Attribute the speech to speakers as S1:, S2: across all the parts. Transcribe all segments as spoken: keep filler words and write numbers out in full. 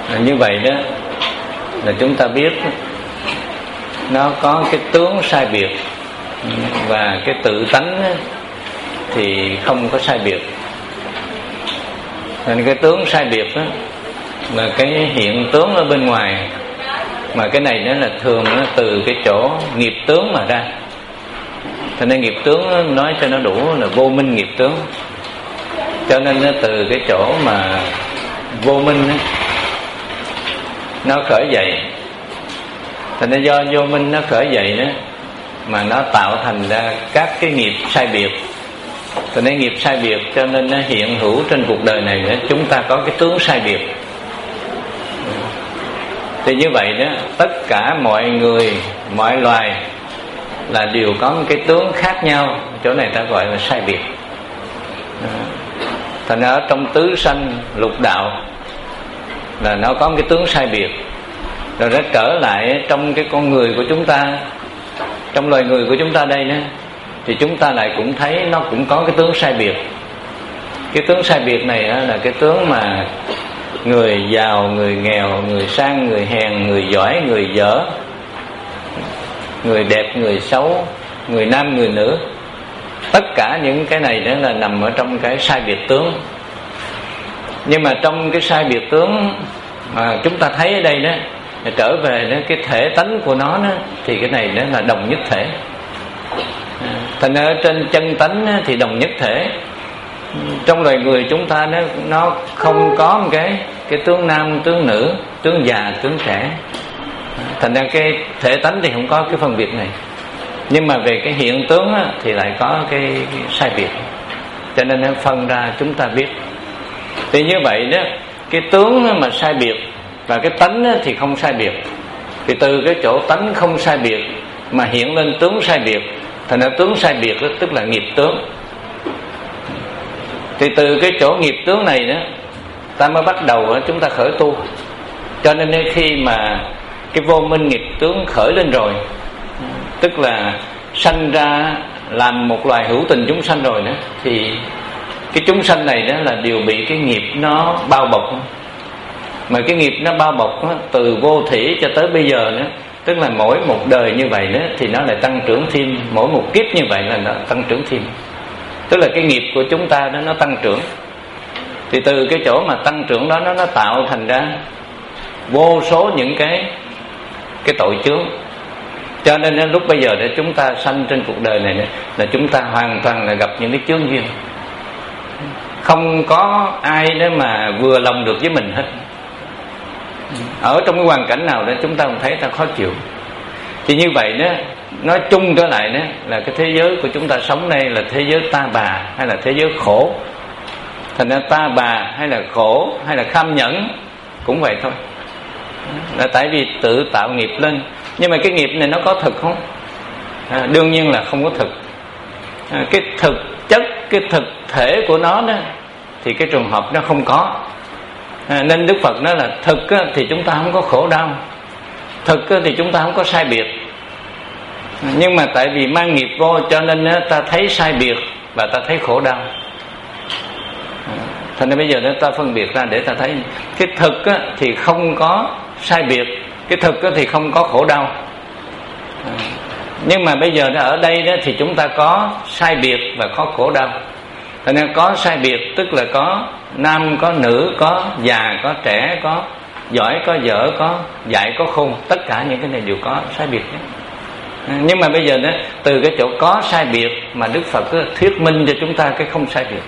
S1: Như vậy đó là chúng ta biết nó có cái tướng sai biệt, và cái tự tánh thì không có sai biệt. Nên cái tướng sai biệt đó là cái hiện tướng ở bên ngoài, mà cái này nó là thường nó từ cái chỗ nghiệp tướng mà ra. Cho nên nghiệp tướng nói cho nó đủ là vô minh nghiệp tướng. Cho nên nó từ cái chỗ mà vô minh đó, nó khởi dậy. Thành ra do vô minh nó khởi dậy đó mà nó tạo thành ra các cái nghiệp sai biệt. Cho nên nghiệp sai biệt cho nên nó hiện hữu trên cuộc đời này nữa, chúng ta có cái tướng sai biệt. Thì như vậy đó, tất cả mọi người, mọi loài là đều có một cái tướng khác nhau. Chỗ này ta gọi là sai biệt. Thành ra ở trong tứ sanh lục đạo là nó có một cái tướng sai biệt. Rồi nó trở lại trong cái con người của chúng ta, trong loài người của chúng ta đây nữa, thì chúng ta lại cũng thấy nó cũng có cái tướng sai biệt. Cái tướng sai biệt này là cái tướng mà người giàu, người nghèo, người sang, người hèn, người giỏi, người dở, người đẹp, người xấu, người nam, người nữ. Tất cả những cái này đó là nằm ở trong cái sai biệt tướng. Nhưng mà trong cái sai biệt tướng mà chúng ta thấy ở đây đó, trở về đó, cái thể tánh của nó đó, thì cái này đó là đồng nhất thể. Thành ở trên chân tánh thì đồng nhất thể. Trong loài người chúng ta nó nó không có một cái cái tướng nam, tướng nữ, tướng già, tướng trẻ. Thành ra cái thể tánh thì không có cái phân biệt này. Nhưng mà về cái hiện tướng á, thì lại có cái, cái sai biệt. Cho nên nó phân ra chúng ta biết. Thì như vậy đó, cái tướng mà sai biệt và cái tánh thì không sai biệt. Thì từ cái chỗ tánh không sai biệt mà hiện lên tướng sai biệt. Thành ra tướng sai biệt đó, tức là nghiệp tướng. Thì từ cái chỗ nghiệp tướng này đó, ta mới bắt đầu đó, chúng ta khởi tu. Cho nên khi mà cái vô minh nghiệp tướng khởi lên rồi, tức là sanh ra làm một loài hữu tình chúng sanh rồi đó, thì cái chúng sanh này đó là đều bị cái nghiệp nó bao bọc. Mà cái nghiệp nó bao bọc đó, từ vô thủy cho tới bây giờ đó, tức là mỗi một đời như vậy đó thì nó lại tăng trưởng thêm, mỗi một kiếp như vậy là nó tăng trưởng thêm. Tức là cái nghiệp của chúng ta đó nó tăng trưởng. Thì từ cái chỗ mà tăng trưởng đó nó, nó tạo thành ra vô số những cái cái tội chướng. Cho nên đến lúc bây giờ để chúng ta sanh trên cuộc đời này nữa, là chúng ta hoàn toàn là gặp những cái chướng duyên. Không có ai đó mà vừa lòng được với mình hết. Ở trong cái hoàn cảnh nào đó chúng ta cũng thấy ta khó chịu. Thì như vậy đó, nói chung trở lại đó là cái thế giới của chúng ta sống đây là thế giới ta bà hay là thế giới khổ. Thành ra ta bà hay là khổ hay là kham nhẫn cũng vậy thôi. Là tại vì tự tạo nghiệp lên. Nhưng mà cái nghiệp này nó có thực không? À, đương nhiên là không có thực. À, cái thực chất, cái thực thể của nó đó thì cái trường hợp nó không có. À, nên Đức Phật nói là thực á, thì chúng ta không có khổ đau, thực á, thì chúng ta không có sai biệt. À, nhưng mà tại vì mang nghiệp vô cho nên á, ta thấy sai biệt và ta thấy khổ đau. À, thành ra bây giờ đó ta phân biệt ra để ta thấy cái thực á, thì không có sai biệt, cái thực á, thì không có khổ đau. À, nhưng mà bây giờ đó, ở đây đó, thì chúng ta có sai biệt và có khổ đau. Thành ra có sai biệt tức là có nam, có nữ, có già, có trẻ, có giỏi, có dở, có dại, có khôn. Tất cả những cái này đều có sai biệt. Nhưng mà bây giờ đó, từ cái chỗ có sai biệt mà Đức Phật cứ thuyết minh cho chúng ta cái không sai biệt.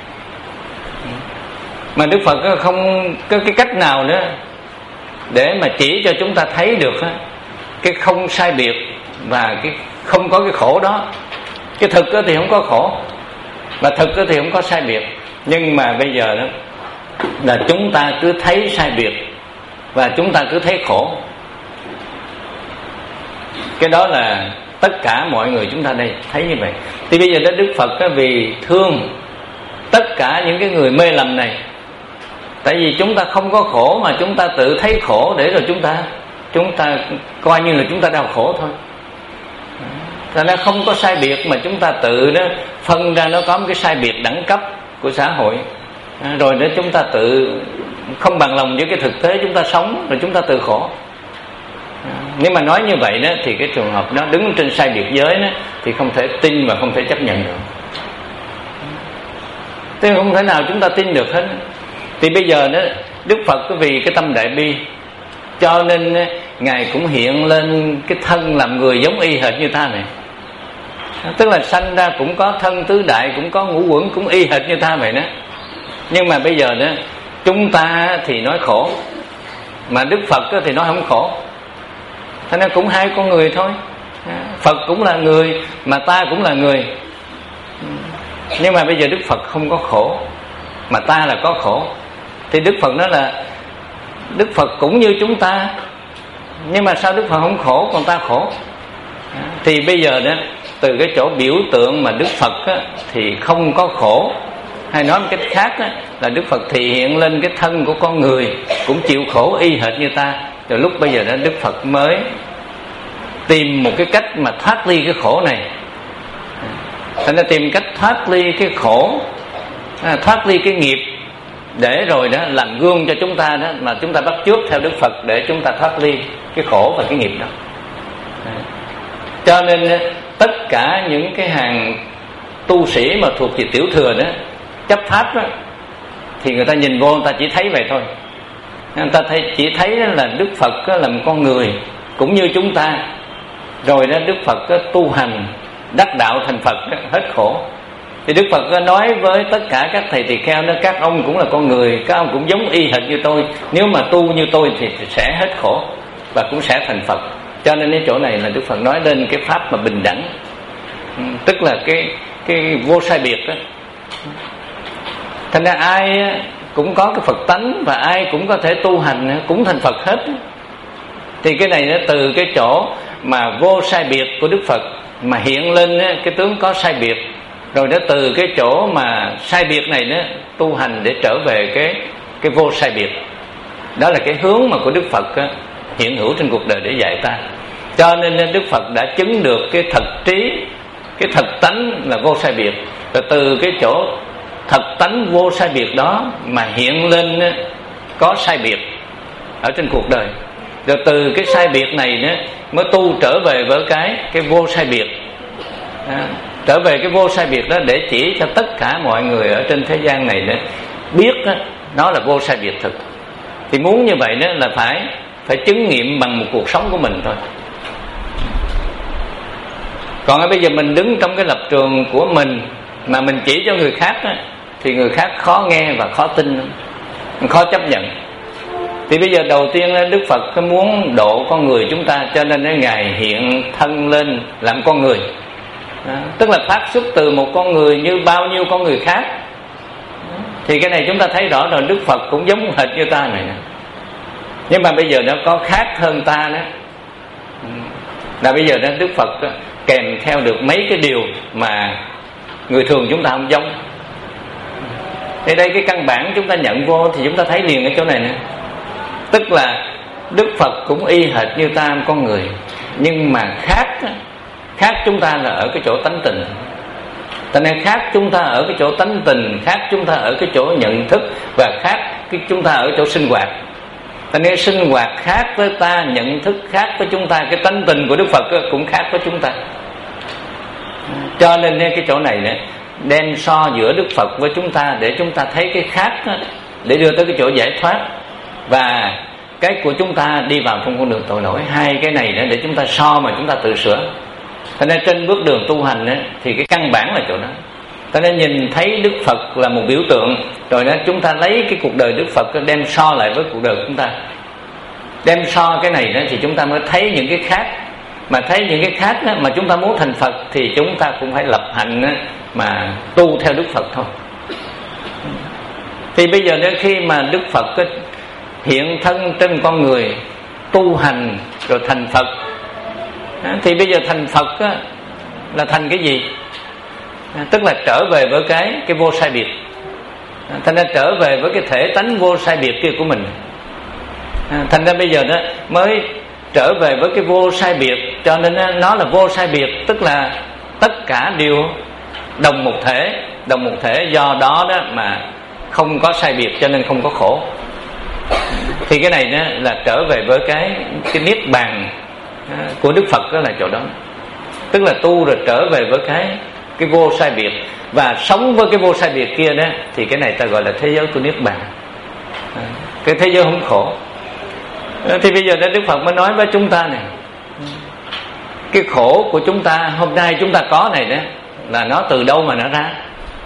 S1: Mà Đức Phật không có cái cách nào nữa để mà chỉ cho chúng ta thấy được cái không sai biệt và cái không có cái khổ đó. Cái thực thì không có khổ và thực thì không có sai biệt. Nhưng mà bây giờ đó là chúng ta cứ thấy sai biệt và chúng ta cứ thấy khổ. Cái đó là tất cả mọi người chúng ta đây thấy như vậy. Thì bây giờ đó Đức Phật đó, vì thương tất cả những cái người mê lầm này. Tại vì chúng ta không có khổ mà chúng ta tự thấy khổ để rồi chúng ta chúng ta coi như là chúng ta đau khổ thôi. Thành ra không có sai biệt mà chúng ta tự đó phân ra nó có một cái sai biệt đẳng cấp của xã hội. à, rồi nữa chúng ta tự không bằng lòng với cái thực tế chúng ta sống, rồi chúng ta tự khổ. à, Nếu mà nói như vậy đó thì cái trường hợp nó đứng trên sai biệt giới đó thì không thể tin và không thể chấp nhận được. Thế không thể nào chúng ta tin được hết. Thì bây giờ đó Đức Phật vì cái tâm đại bi cho nên Ngài cũng hiện lên cái thân làm người giống y hệt như ta này. Tức là sanh ra cũng có thân tứ đại, cũng có ngũ uẩn, cũng y hệt như ta vậy đó. Nhưng mà bây giờ đó chúng ta thì nói khổ, mà Đức Phật thì nói không khổ. Thế nên cũng hai con người thôi. Phật cũng là người, mà ta cũng là người. Nhưng mà bây giờ Đức Phật không có khổ, mà ta là có khổ. Thì Đức Phật nói là Đức Phật cũng như chúng ta, nhưng mà sao Đức Phật không khổ còn ta khổ? Thì bây giờ đó từ cái chỗ biểu tượng mà Đức Phật á, thì không có khổ, hay nói một cách khác á, là Đức Phật thì hiện lên cái thân của con người cũng chịu khổ y hệt như ta. Rồi lúc bây giờ đó Đức Phật mới tìm một cái cách mà thoát ly cái khổ này. Thành ra tìm cách thoát ly cái khổ, thoát ly cái nghiệp, để rồi đó làm gương cho chúng ta đó, mà chúng ta bắt chước theo Đức Phật để chúng ta thoát ly cái khổ và cái nghiệp đó. Cho nên tất cả những cái hàng tu sĩ mà thuộc về tiểu thừa đó, chấp pháp đó, thì người ta nhìn vô người ta chỉ thấy vậy thôi. Người ta thấy, chỉ thấy là Đức Phật là một con người cũng như chúng ta. Rồi đó Đức Phật tu hành đắc đạo thành Phật đó, hết khổ. Thì Đức Phật nói với tất cả các thầy tỳ kheo đó, các ông cũng là con người, các ông cũng giống y hệt như tôi. Nếu mà tu như tôi thì sẽ hết khổ và cũng sẽ thành Phật. Cho nên cái chỗ này là Đức Phật nói lên cái pháp mà bình đẳng, tức là cái cái vô sai biệt đó. Thành ra ai cũng có cái Phật tánh, và ai cũng có thể tu hành cũng thành Phật hết. Thì cái này nó từ cái chỗ mà vô sai biệt của Đức Phật mà hiện lên cái tướng có sai biệt. Rồi đó từ cái chỗ mà sai biệt này đó tu hành để trở về cái cái vô sai biệt. Đó là cái hướng mà của Đức Phật á, hiện hữu trên cuộc đời để dạy ta. Cho nên Đức Phật đã chứng được cái thật trí, cái thật tánh là vô sai biệt. Và từ cái chỗ thật tánh vô sai biệt đó mà hiện lên á, có sai biệt ở trên cuộc đời. Rồi từ cái sai biệt này đó mới tu trở về với cái cái vô sai biệt. À, trở về cái vô sai biệt đó để chỉ cho tất cả mọi người ở trên thế gian này đó biết đó, nó là vô sai biệt thực. Thì muốn như vậy đó là phải phải chứng nghiệm bằng một cuộc sống của mình thôi. Còn ở bây giờ mình đứng trong cái lập trường của mình mà mình chỉ cho người khác đó, thì người khác khó nghe và khó tin, khó chấp nhận. Thì bây giờ đầu tiên Đức Phật muốn độ con người chúng ta, cho nên Ngài hiện thân lên làm con người. Đó, tức là phát xuất từ một con người như bao nhiêu con người khác. Thì cái này chúng ta thấy rõ rồi, Đức Phật cũng giống hệt như ta này. Nhưng mà bây giờ nó có khác hơn ta đó. Là bây giờ đó Đức Phật đó, kèm theo được mấy cái điều mà người thường chúng ta không giống. Thì đây cái căn bản chúng ta nhận vô thì chúng ta thấy liền ở chỗ này nè. Tức là Đức Phật cũng y hệt như ta con người, nhưng mà khác khác chúng ta là ở cái chỗ tánh tình. Tại nên khác chúng ta ở cái chỗ tánh tình, khác chúng ta ở cái chỗ nhận thức, và khác cái chúng ta ở chỗ sinh hoạt. Tại nên sinh hoạt khác với ta, nhận thức khác với chúng ta, cái tánh tình của Đức Phật cũng khác với chúng ta. Cho nên cái chỗ này này đem so giữa Đức Phật với chúng ta để chúng ta thấy cái khác đó, để đưa tới cái chỗ giải thoát, và cái của chúng ta đi vào trong con đường tội lỗi. Hai cái này đó để chúng ta so mà chúng ta tự sửa. Cho nên trên bước đường tu hành đó, thì cái căn bản là chỗ đó. Cho nên nhìn thấy Đức Phật là một biểu tượng, rồi đó chúng ta lấy cái cuộc đời Đức Phật đem so lại với cuộc đời của chúng ta. Đem so cái này đó thì chúng ta mới thấy những cái khác. Mà thấy những cái khác đó, mà chúng ta muốn thành Phật thì chúng ta cũng phải lập hạnh đó, mà tu theo Đức Phật thôi. Thì bây giờ đó khi mà Đức Phật đó, hiện thân trên con người, tu hành rồi thành Phật, thì bây giờ thành Phật đó, là thành cái gì? Tức là trở về với cái cái vô sai biệt. Thành ra trở về với cái thể tánh vô sai biệt kia của mình. Thành ra bây giờ đó mới trở về với cái vô sai biệt. Cho nên nó là vô sai biệt, tức là tất cả đều đồng một thể, đồng một thể. Do đó đó mà không có sai biệt cho nên không có khổ. Thì cái này đó là trở về với cái cái niết bàn của Đức Phật, đó là chỗ đó. Tức là tu rồi trở về với cái cái vô sai biệt và sống với cái vô sai biệt kia đó, thì cái này ta gọi là thế giới của niết bàn, cái thế giới không khổ. Thì bây giờ đó Đức Phật mới nói với chúng ta này, cái khổ của chúng ta hôm nay chúng ta có này đó là nó từ đâu mà nó ra?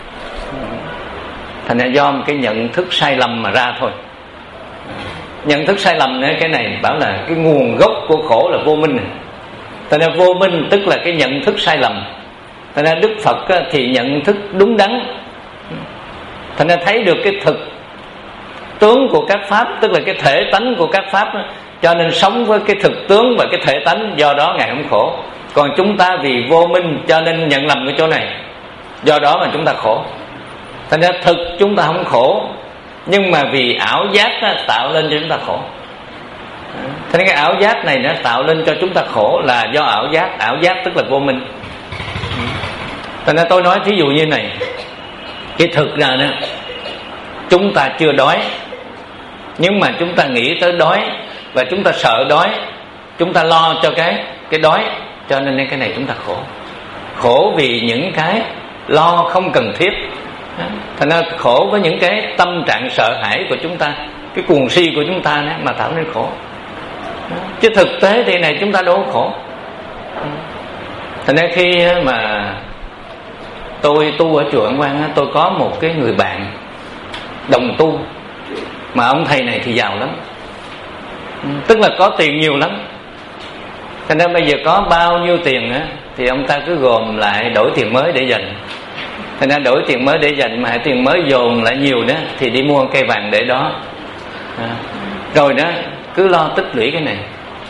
S1: Thành ra do một cái nhận thức sai lầm mà ra thôi. Nhận thức sai lầm này, cái này bảo là cái nguồn gốc của khổ là vô minh này. Thành ra vô minh tức là cái nhận thức sai lầm. Thành ra Đức Phật thì nhận thức đúng đắn. Thành ra thấy được cái thực tướng của các pháp, tức là cái thể tánh của các pháp, cho nên sống với cái thực tướng và cái thể tánh, do đó Ngài không khổ. Còn chúng ta vì vô minh cho nên nhận lầm cái chỗ này, do đó mà chúng ta khổ. Thành ra thực chúng ta không khổ, nhưng mà vì ảo giác đó, tạo lên cho chúng ta khổ. Thế nên cái ảo giác này nó tạo lên cho chúng ta khổ là do ảo giác. Ảo giác tức là vô minh. Thành ra tôi nói thí dụ như này, cái thực ra đó chúng ta chưa đói, nhưng mà chúng ta nghĩ tới đói và chúng ta sợ đói, chúng ta lo cho cái cái đói, cho nên cái này chúng ta khổ. Khổ vì những cái lo không cần thiết. Thành ra khổ với những cái tâm trạng sợ hãi của chúng ta, cái cuồng si của chúng ta đó, mà tạo nên khổ. Chứ thực tế thì này chúng ta đâu có khổ. Thành ra khi mà tôi tu ở chùa Ấn Quang, tôi có một cái người bạn đồng tu, mà ông thầy này thì giàu lắm, tức là có tiền nhiều lắm. Thành ra bây giờ có bao nhiêu tiền á, thì ông ta cứ gồm lại đổi tiền mới để dành. Thành ra đổi tiền mới để dành, mà tiền mới dồn lại nhiều đó thì đi mua cây vàng để đó, à, rồi đó cứ lo tích lũy cái này.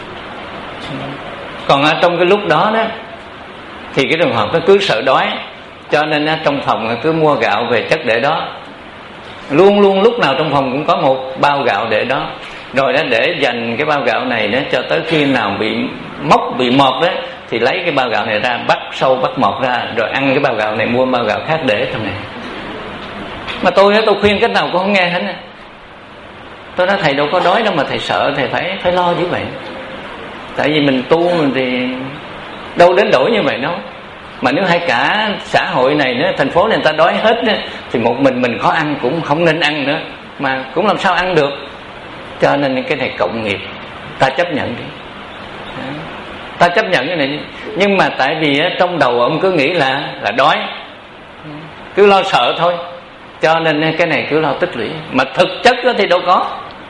S1: Còn ở trong cái lúc đó đó thì cái trường hợp nó cứ sợ đói, cho nên trong phòng cứ mua gạo về chất để đó. Luôn luôn lúc nào trong phòng cũng có một bao gạo để đó, rồi đó để dành cái bao gạo này đó cho tới khi nào bị mốc, bị mọt đó thì lấy cái bao gạo này ra, bắt sâu bắt mọt ra, rồi ăn cái bao gạo này, mua bao gạo khác để trong này. Mà tôi tôi khuyên cách nào cũng không nghe hết. Tôi nói thầy đâu có đói đâu mà thầy sợ, thầy phải phải lo như vậy. Tại vì mình tu mình thì đâu đến đổi như vậy đâu. Mà nếu hay cả xã hội này nữa, thành phố này người ta đói hết nữa, thì một mình mình khó ăn cũng không nên ăn nữa, mà cũng làm sao ăn được. Cho nên cái này cộng nghiệp, ta chấp nhận đi, ta chấp nhận cái này. Nhưng mà tại vì trong đầu ông cứ nghĩ là là đói, cứ lo sợ thôi, cho nên cái này cứ lo tích lũy. Mà thực chất thì đâu có.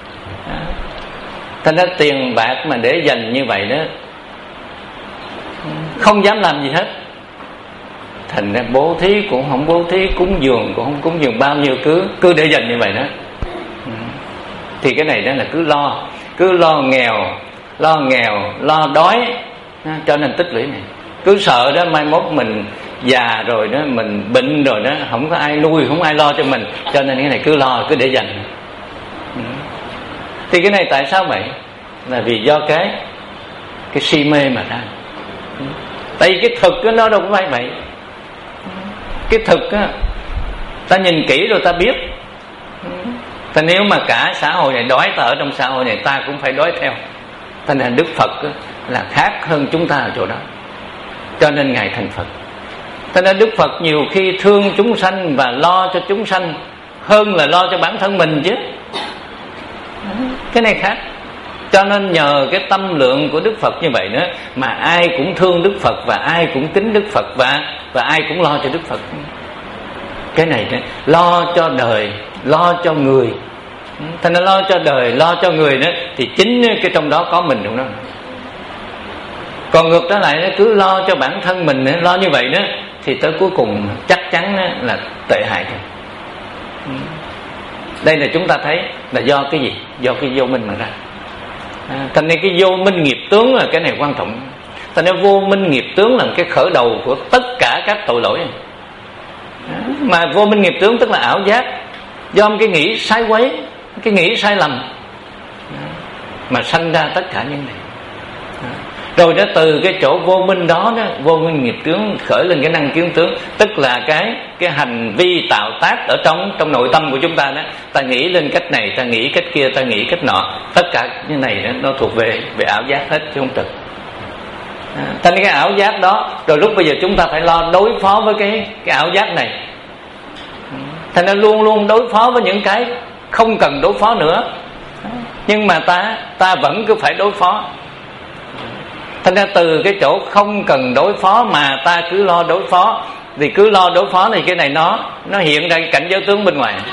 S1: Thành ra tiền bạc mà để dành như vậy đó, không dám làm gì hết. Thành ra bố thí cũng không bố thí, cúng dường cũng không cúng dường, bao nhiêu cứ cứ để dành như vậy đó. Thì cái này đó là cứ lo, cứ lo nghèo, lo nghèo, lo đói, cho nên tích lũy này. Cứ sợ đó mai mốt mình già rồi đó, mình bệnh rồi đó, không có ai nuôi, không ai lo cho mình, cho nên cái này cứ lo, cứ để dành. Thì cái này tại sao vậy? Là vì do cái cái si mê mà ra. Tại vì cái thực đó, nó đâu có phải vậy. Cái thực á, ta nhìn kỹ rồi ta biết. Thì nếu mà cả xã hội này đói, ta ở trong xã hội này ta cũng phải đói theo. Thành ra Đức Phật á, là khác hơn chúng ta ở chỗ đó, cho nên Ngài thành Phật. Thành ra Đức Phật nhiều khi thương chúng sanh và lo cho chúng sanh hơn là lo cho bản thân mình chứ. Cái này khác. Cho nên nhờ cái tâm lượng của Đức Phật như vậy nữa, mà ai cũng thương Đức Phật và ai cũng kính Đức Phật, và và ai cũng lo cho Đức Phật. Cái này đó, lo cho đời, lo cho người. Thành ra lo cho đời, lo cho người đó, thì chính cái trong đó có mình trong đó. Còn ngược trở lại, nó cứ lo cho bản thân mình, lo như vậy đó, thì tới cuối cùng chắc chắn là tệ hại thôi. Đây là chúng ta thấy là do cái gì? Do cái vô minh mà ra. À, thành nên cái vô minh nghiệp tướng là cái này quan trọng. Thành nên vô minh nghiệp tướng là cái khởi đầu của tất cả các tội lỗi. À, mà vô minh nghiệp tướng tức là ảo giác, do cái nghĩ sai quấy, cái nghĩ sai lầm, à, mà sanh ra tất cả những này. À, Rồi đó từ cái chỗ vô minh đó, đó vô minh nghiệp tướng khởi lên cái năng kiến tướng, tức là cái cái hành vi tạo tác ở trong trong nội tâm của chúng ta đó. Ta nghĩ lên cách này, ta nghĩ cách kia, ta nghĩ cách nọ, tất cả như này đó, nó thuộc về về ảo giác hết chứ không thực. À, thành cái ảo giác đó, rồi lúc bây giờ chúng ta phải lo đối phó với cái cái ảo giác này. Thành ra luôn luôn đối phó với những cái không cần đối phó nữa, nhưng mà ta ta vẫn cứ phải đối phó. Thành ra từ cái chỗ không cần đối phó mà ta cứ lo đối phó, thì cứ lo đối phó thì cái này nó nó hiện ra cái cảnh giới tướng bên ngoài.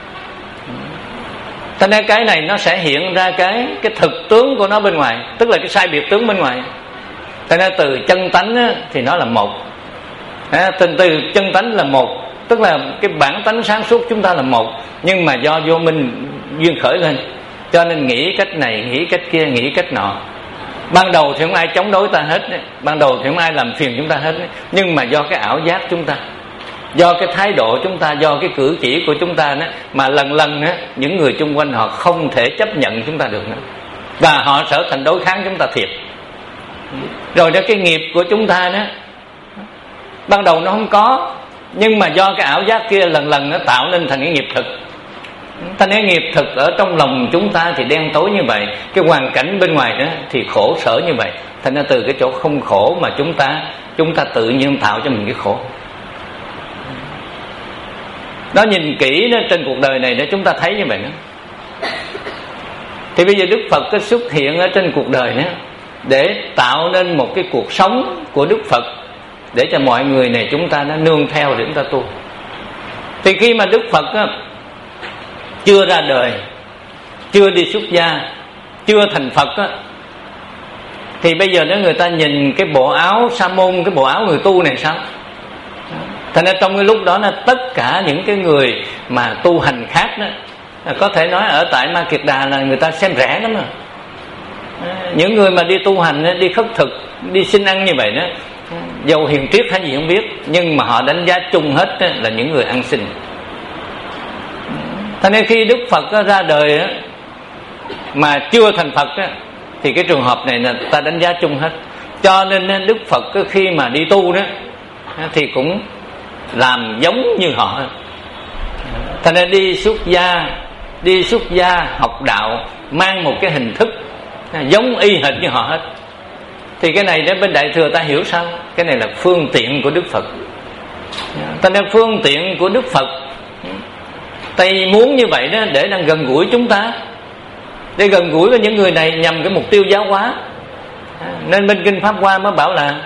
S1: Thành ra cái này nó sẽ hiện ra cái cái thực tướng của nó bên ngoài, tức là cái sai biệt tướng bên ngoài. Thành ra từ chân tánh á, thì nó là một. À, từ, từ chân tánh là một, tức là cái bản tánh sáng suốt chúng ta là một, nhưng mà do vô minh duyên khởi lên, cho nên nghĩ cách này, nghĩ cách kia, nghĩ cách nọ. Ban đầu thì không ai chống đối ta hết, ban đầu thì không ai làm phiền chúng ta hết, nhưng mà do cái ảo giác chúng ta, do cái thái độ chúng ta, do cái cử chỉ của chúng ta đó, mà lần lần đó, những người chung quanh họ không thể chấp nhận chúng ta được nữa, và họ trở thành đối kháng chúng ta thiệt. Rồi đó cái nghiệp của chúng ta đó, ban đầu nó không có, nhưng mà do cái ảo giác kia lần lần nó tạo nên thành cái nghiệp thực. Thành cái nghiệp thực ở trong lòng chúng ta thì đen tối như vậy, cái hoàn cảnh bên ngoài đó thì khổ sở như vậy. Thành ra từ cái chỗ không khổ mà chúng ta chúng ta tự nhiên tạo cho mình cái khổ. Đó, nhìn kỹ đó, trên cuộc đời này đó chúng ta thấy như vậy đó. Thì bây giờ Đức Phật có xuất hiện ở trên cuộc đời đó để tạo nên một cái cuộc sống của Đức Phật, để cho mọi người này chúng ta nó nương theo để chúng ta tu. Thì khi mà Đức Phật á, chưa ra đời, chưa đi xuất gia, chưa thành Phật á, thì bây giờ nếu người ta nhìn cái bộ áo sa môn, cái bộ áo người tu này sao? Thành ra trong cái lúc đó là tất cả những cái người mà tu hành khác đó, có thể nói ở tại Ma Kiệt Đà là người ta xem rẻ lắm. Mà những người mà đi tu hành, đi khất thực, đi xin ăn như vậy đó, dầu hiền triết hay gì không biết, nhưng mà họ đánh giá chung hết là những người ăn xin. Thành nên khi Đức Phật ra đời mà chưa thành Phật thì cái trường hợp này là ta đánh giá chung hết. Cho nên Đức Phật khi mà đi tu đó thì cũng làm giống như họ. Thành nên đi xuất gia, đi xuất gia học đạo mang một cái hình thức giống y hệt như họ hết. Thì cái này đến bên Đại Thừa ta hiểu sao? Cái này là phương tiện của Đức Phật. Thành nên phương tiện của Đức Phật, Thầy muốn như vậy đó để đang gần gũi chúng ta, để gần gũi với những người này nhằm cái mục tiêu giáo hóa. Nên bên Kinh Pháp Hoa mới bảo là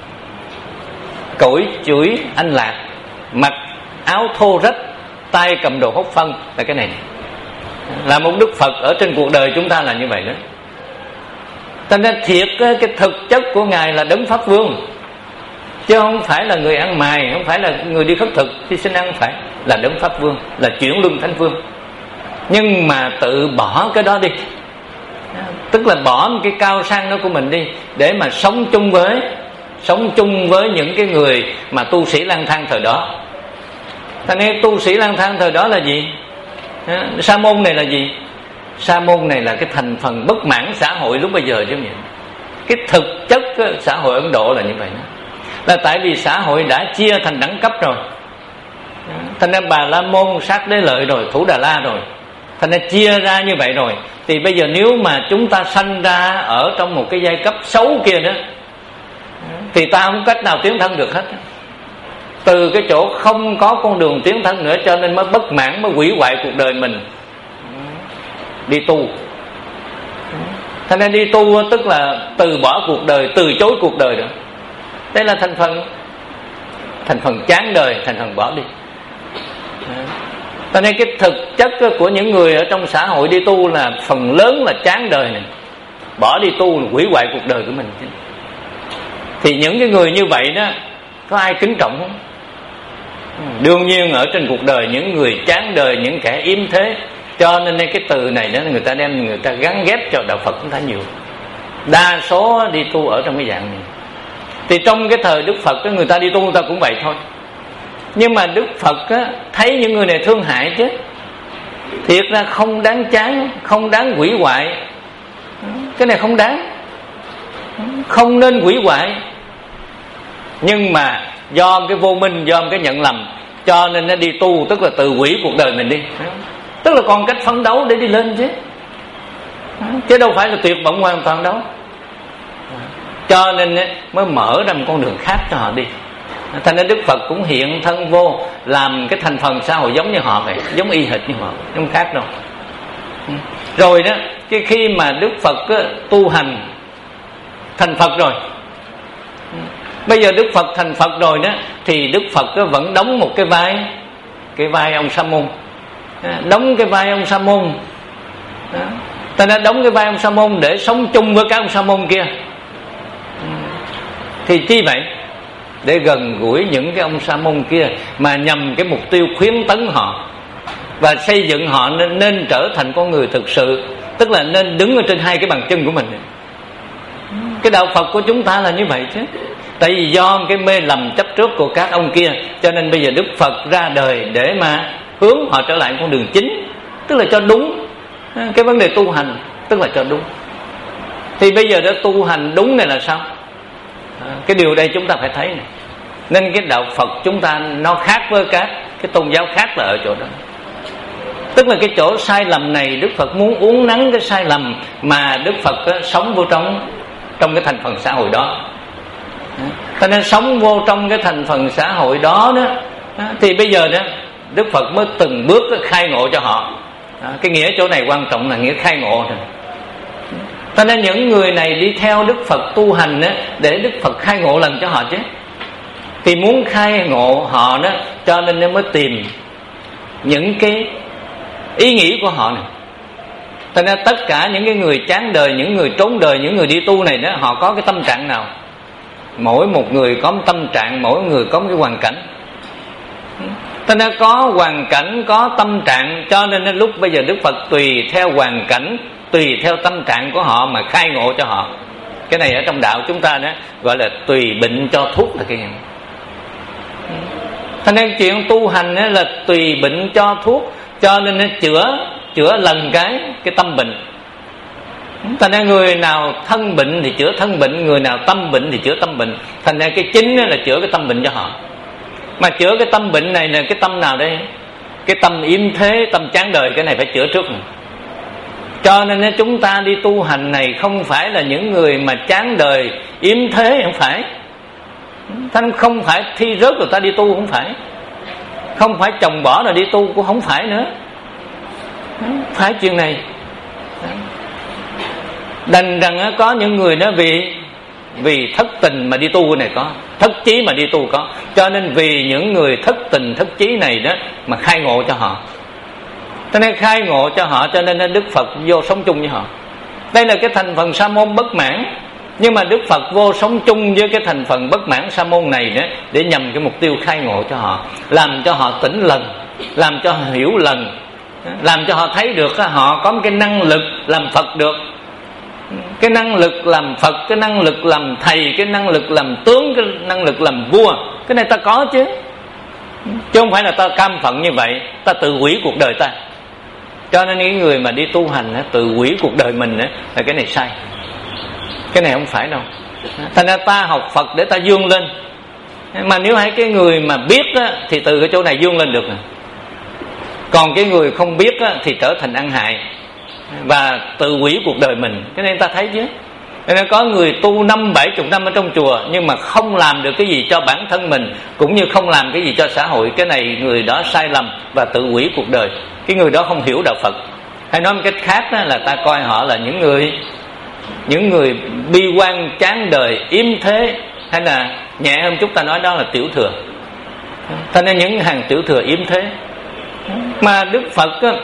S1: cõi chuỗi anh lạc, mặc áo thô rách, tay cầm đồ hốt phân, là cái này. Là một Đức Phật ở trên cuộc đời chúng ta là như vậy đó. Thành ra thiệt cái thực chất của Ngài là Đấng Pháp Vương, chứ không phải là người ăn mày, không phải là người đi khất thực đi xin ăn, không phải, là Đấng Pháp Vương, là chuyển luân thánh vương. Nhưng mà tự bỏ cái đó đi, tức là bỏ cái cao sang đó của mình đi, để mà sống chung với sống chung với những cái người mà tu sĩ lang thang thời đó. Thành nên tu sĩ lang thang thời đó là gì? Sa môn này là gì? Sa môn này là cái thành phần bất mãn xã hội lúc bây giờ chứ không vậy. Cái thực chất xã hội Ấn Độ là như vậy đó. Là tại vì xã hội đã chia thành đẳng cấp rồi. Thành ra Bà La Môn, Sát Đế Lợi rồi, Thủ Đà La rồi. Thành ra chia ra như vậy rồi. Thì bây giờ nếu mà chúng ta sanh ra ở trong một cái giai cấp xấu kia đó, thì ta không cách nào tiến thân được hết. Từ cái chỗ không có con đường tiến thân nữa, cho nên mới bất mãn, mới hủy hoại cuộc đời mình, đi tu. Thành ra đi tu tức là từ bỏ cuộc đời, từ chối cuộc đời đó. Đây là thành phần thành phần chán đời, thành phần bỏ đi. Cho nên cái thực chất của những người ở trong xã hội đi tu là phần lớn là chán đời này, bỏ đi tu là hủy hoại cuộc đời của mình. Thì những cái người như vậy đó có ai kính trọng không? Đương nhiên ở trên cuộc đời những người chán đời, những kẻ yếm thế. Cho nên cái từ này đó người ta đem người ta gắn ghép cho đạo Phật chúng ta nhiều. Đa số đi tu ở trong cái dạng này. Thì trong cái thời Đức Phật người ta đi tu người ta cũng vậy thôi. Nhưng mà Đức Phật á, thấy những người này thương hại chứ, thiệt ra không đáng chán, không đáng hủy hoại. Cái này không đáng. không nên hủy hoại. Nhưng mà do cái vô minh, do cái nhận lầm, cho nên nó đi tu, tức là tự hủy cuộc đời mình đi. Tức là còn cách phấn đấu để đi lên chứ, chứ đâu phải là tuyệt vọng hoàn toàn đâu. Cho nên mới mở ra một con đường khác cho họ đi. Thành ra Đức Phật cũng hiện thân vô, làm cái thành phần xã hội giống như họ vậy, giống y hệt như họ, không khác đâu. Rồi đó, cái khi mà Đức Phật á, tu hành thành Phật rồi, bây giờ Đức Phật thành Phật rồi đó, thì Đức Phật á, vẫn đóng một cái vai, cái vai ông Sa môn, đóng cái vai ông Sa môn. Ta đã đóng cái vai ông Sa môn để sống chung với các ông Sa môn kia. Thì chi vậy? Để gần gũi những cái ông Sa môn kia, mà nhằm cái mục tiêu khuyến tấn họ và xây dựng họ nên, nên trở thành con người thực sự, tức là nên đứng ở trên hai cái bàn chân của mình. Cái đạo Phật của chúng ta là như vậy chứ. Tại vì do cái mê lầm chấp trước của các ông kia, cho nên bây giờ Đức Phật ra đời để mà hướng họ trở lại con đường chính, tức là cho đúng cái vấn đề tu hành, tức là cho đúng. Thì bây giờ đã tu hành đúng này là sao? Cái điều đây chúng ta phải thấy này. Nên cái đạo Phật chúng ta nó khác với các cái tôn giáo khác là ở chỗ đó. Tức là cái chỗ sai lầm này, Đức Phật muốn uốn nắn cái sai lầm mà Đức Phật á, sống vô trong trong cái thành phần xã hội đó. Cho nên sống vô trong cái thành phần xã hội đó đó, thì bây giờ đó Đức Phật mới từng bước khai ngộ cho họ. Cái nghĩa chỗ này quan trọng là nghĩa khai ngộ rồi. Cho nên những người này đi theo Đức Phật tu hành á, để Đức Phật khai ngộ lần cho họ chứ. Thì muốn khai ngộ họ đó, cho nên nó mới tìm những cái ý nghĩ của họ này. Cho nên tất cả những cái người chán đời, những người trốn đời, những người đi tu này đó, họ có cái tâm trạng nào? Mỗi một người có một tâm trạng, mỗi người có một cái hoàn cảnh. Cho nên có hoàn cảnh, có tâm trạng, cho nên lúc bây giờ Đức Phật tùy theo hoàn cảnh, tùy theo tâm trạng của họ mà khai ngộ cho họ. Cái này ở trong đạo chúng ta đó gọi là tùy bệnh cho thuốc là cái gì. Cho nên chuyện tu hành là tùy bệnh cho thuốc, cho nên nó chữa chữa lần cái cái tâm bệnh. Thành ra người nào thân bệnh thì chữa thân bệnh, người nào tâm bệnh thì chữa tâm bệnh. Thành ra cái chính là chữa cái tâm bệnh cho họ. Mà chữa cái tâm bệnh này là cái tâm nào đây? Cái tâm yếm thế, tâm chán đời, cái này phải chữa trước này. Cho nên chúng ta đi tu hành này không phải là những người mà chán đời, yếm thế, không phải. Thanh không phải thi rớt rồi ta đi tu, không phải. Không phải chồng bỏ rồi đi tu cũng không phải nữa. Phải chuyện này. Đành rằng có những người đó vì vì thất tình mà đi tu này có, thất chí mà đi tu có. Cho nên vì những người thất tình thất chí này đó mà khai ngộ cho họ. Cho nên khai ngộ cho họ, cho nên Đức Phật vô sống chung với họ. Đây là cái thành phần sa môn bất mãn, nhưng mà Đức Phật vô sống chung với cái thành phần bất mãn sa môn này đó, để nhằm cái mục tiêu khai ngộ cho họ, làm cho họ tỉnh lần, làm cho họ hiểu lần, làm cho họ thấy được họ có một cái năng lực làm Phật được. Cái năng lực làm Phật, cái năng lực làm thầy, cái năng lực làm tướng, cái năng lực làm vua, cái này ta có chứ. Chứ không phải là ta cam phận như vậy, ta tự hủy cuộc đời ta. Cho nên những người mà đi tu hành tự hủy cuộc đời mình là cái này sai. Cái này không phải đâu. Thành ra ta học Phật để ta vươn lên. Mà nếu hai cái người mà biết thì từ cái chỗ này vươn lên được. Còn cái người không biết thì trở thành ăn hại và tự hủy cuộc đời mình. Cái này ta thấy chứ. Nên có người tu năm bảy chục năm ở trong chùa, nhưng mà không làm được cái gì cho bản thân mình, cũng như không làm cái gì cho xã hội. Cái này người đó sai lầm và tự hủy cuộc đời. Cái người đó không hiểu đạo Phật. Hay nói một cách khác là ta coi họ là những người những người bi quan chán đời, yếm thế, hay là nhẹ hơn chúng ta nói đó là tiểu thừa. Cho nên những hàng tiểu thừa yếm thế. Mà Đức Phật á,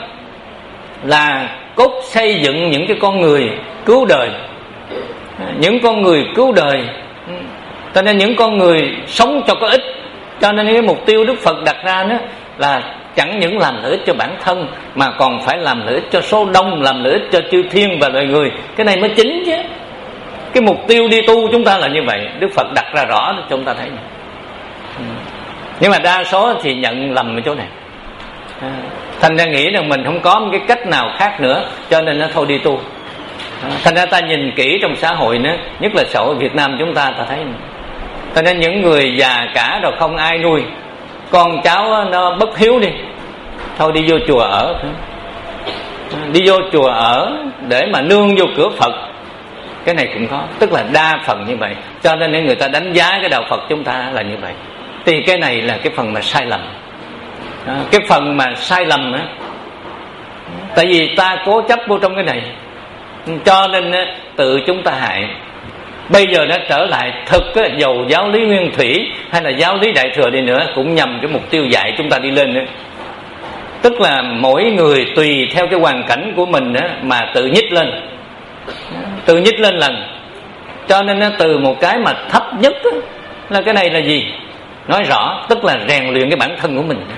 S1: là cốt xây dựng những cái con người cứu đời, những con người cứu đời. Cho nên những con người sống cho có ích. Cho nên cái mục tiêu Đức Phật đặt ra đó là chẳng những làm lợi ích cho bản thân, mà còn phải làm lợi ích cho số đông, làm lợi ích cho chư thiên và loài người. Cái này mới chính chứ. Cái mục tiêu đi tu chúng ta là như vậy, Đức Phật đặt ra rõ cho chúng ta thấy. Nhưng mà đa số thì nhận lầm ở chỗ này. Thành ra nghĩ rằng mình không có một cái cách nào khác nữa, cho nên nó thôi đi tu. Thành ra ta nhìn kỹ trong xã hội nữa, nhất là xã hội Việt Nam chúng ta, ta thấy thành ra những người già cả rồi không ai nuôi, con cháu nó bất hiếu đi, thôi đi vô chùa ở, đi vô chùa ở để mà nương vô cửa Phật. Cái này cũng có, tức là đa phần như vậy. Cho nên người ta đánh giá cái đạo Phật chúng ta là như vậy. Thì cái này là cái phần mà sai lầm. Cái phần mà sai lầm á, tại vì ta cố chấp vô trong cái này, cho nên tự chúng ta hại. Bây giờ nó trở lại thực á, dầu giáo lý Nguyên Thủy hay là giáo lý Đại Thừa đi nữa cũng nhằm cái mục tiêu dạy chúng ta đi lên nữa. Tức là mỗi người tùy theo cái hoàn cảnh của mình á, mà tự nhích lên, tự nhích lên lần. Cho nên á, từ một cái mà thấp nhất á, là cái này là gì? Nói rõ, tức là rèn luyện cái bản thân của mình.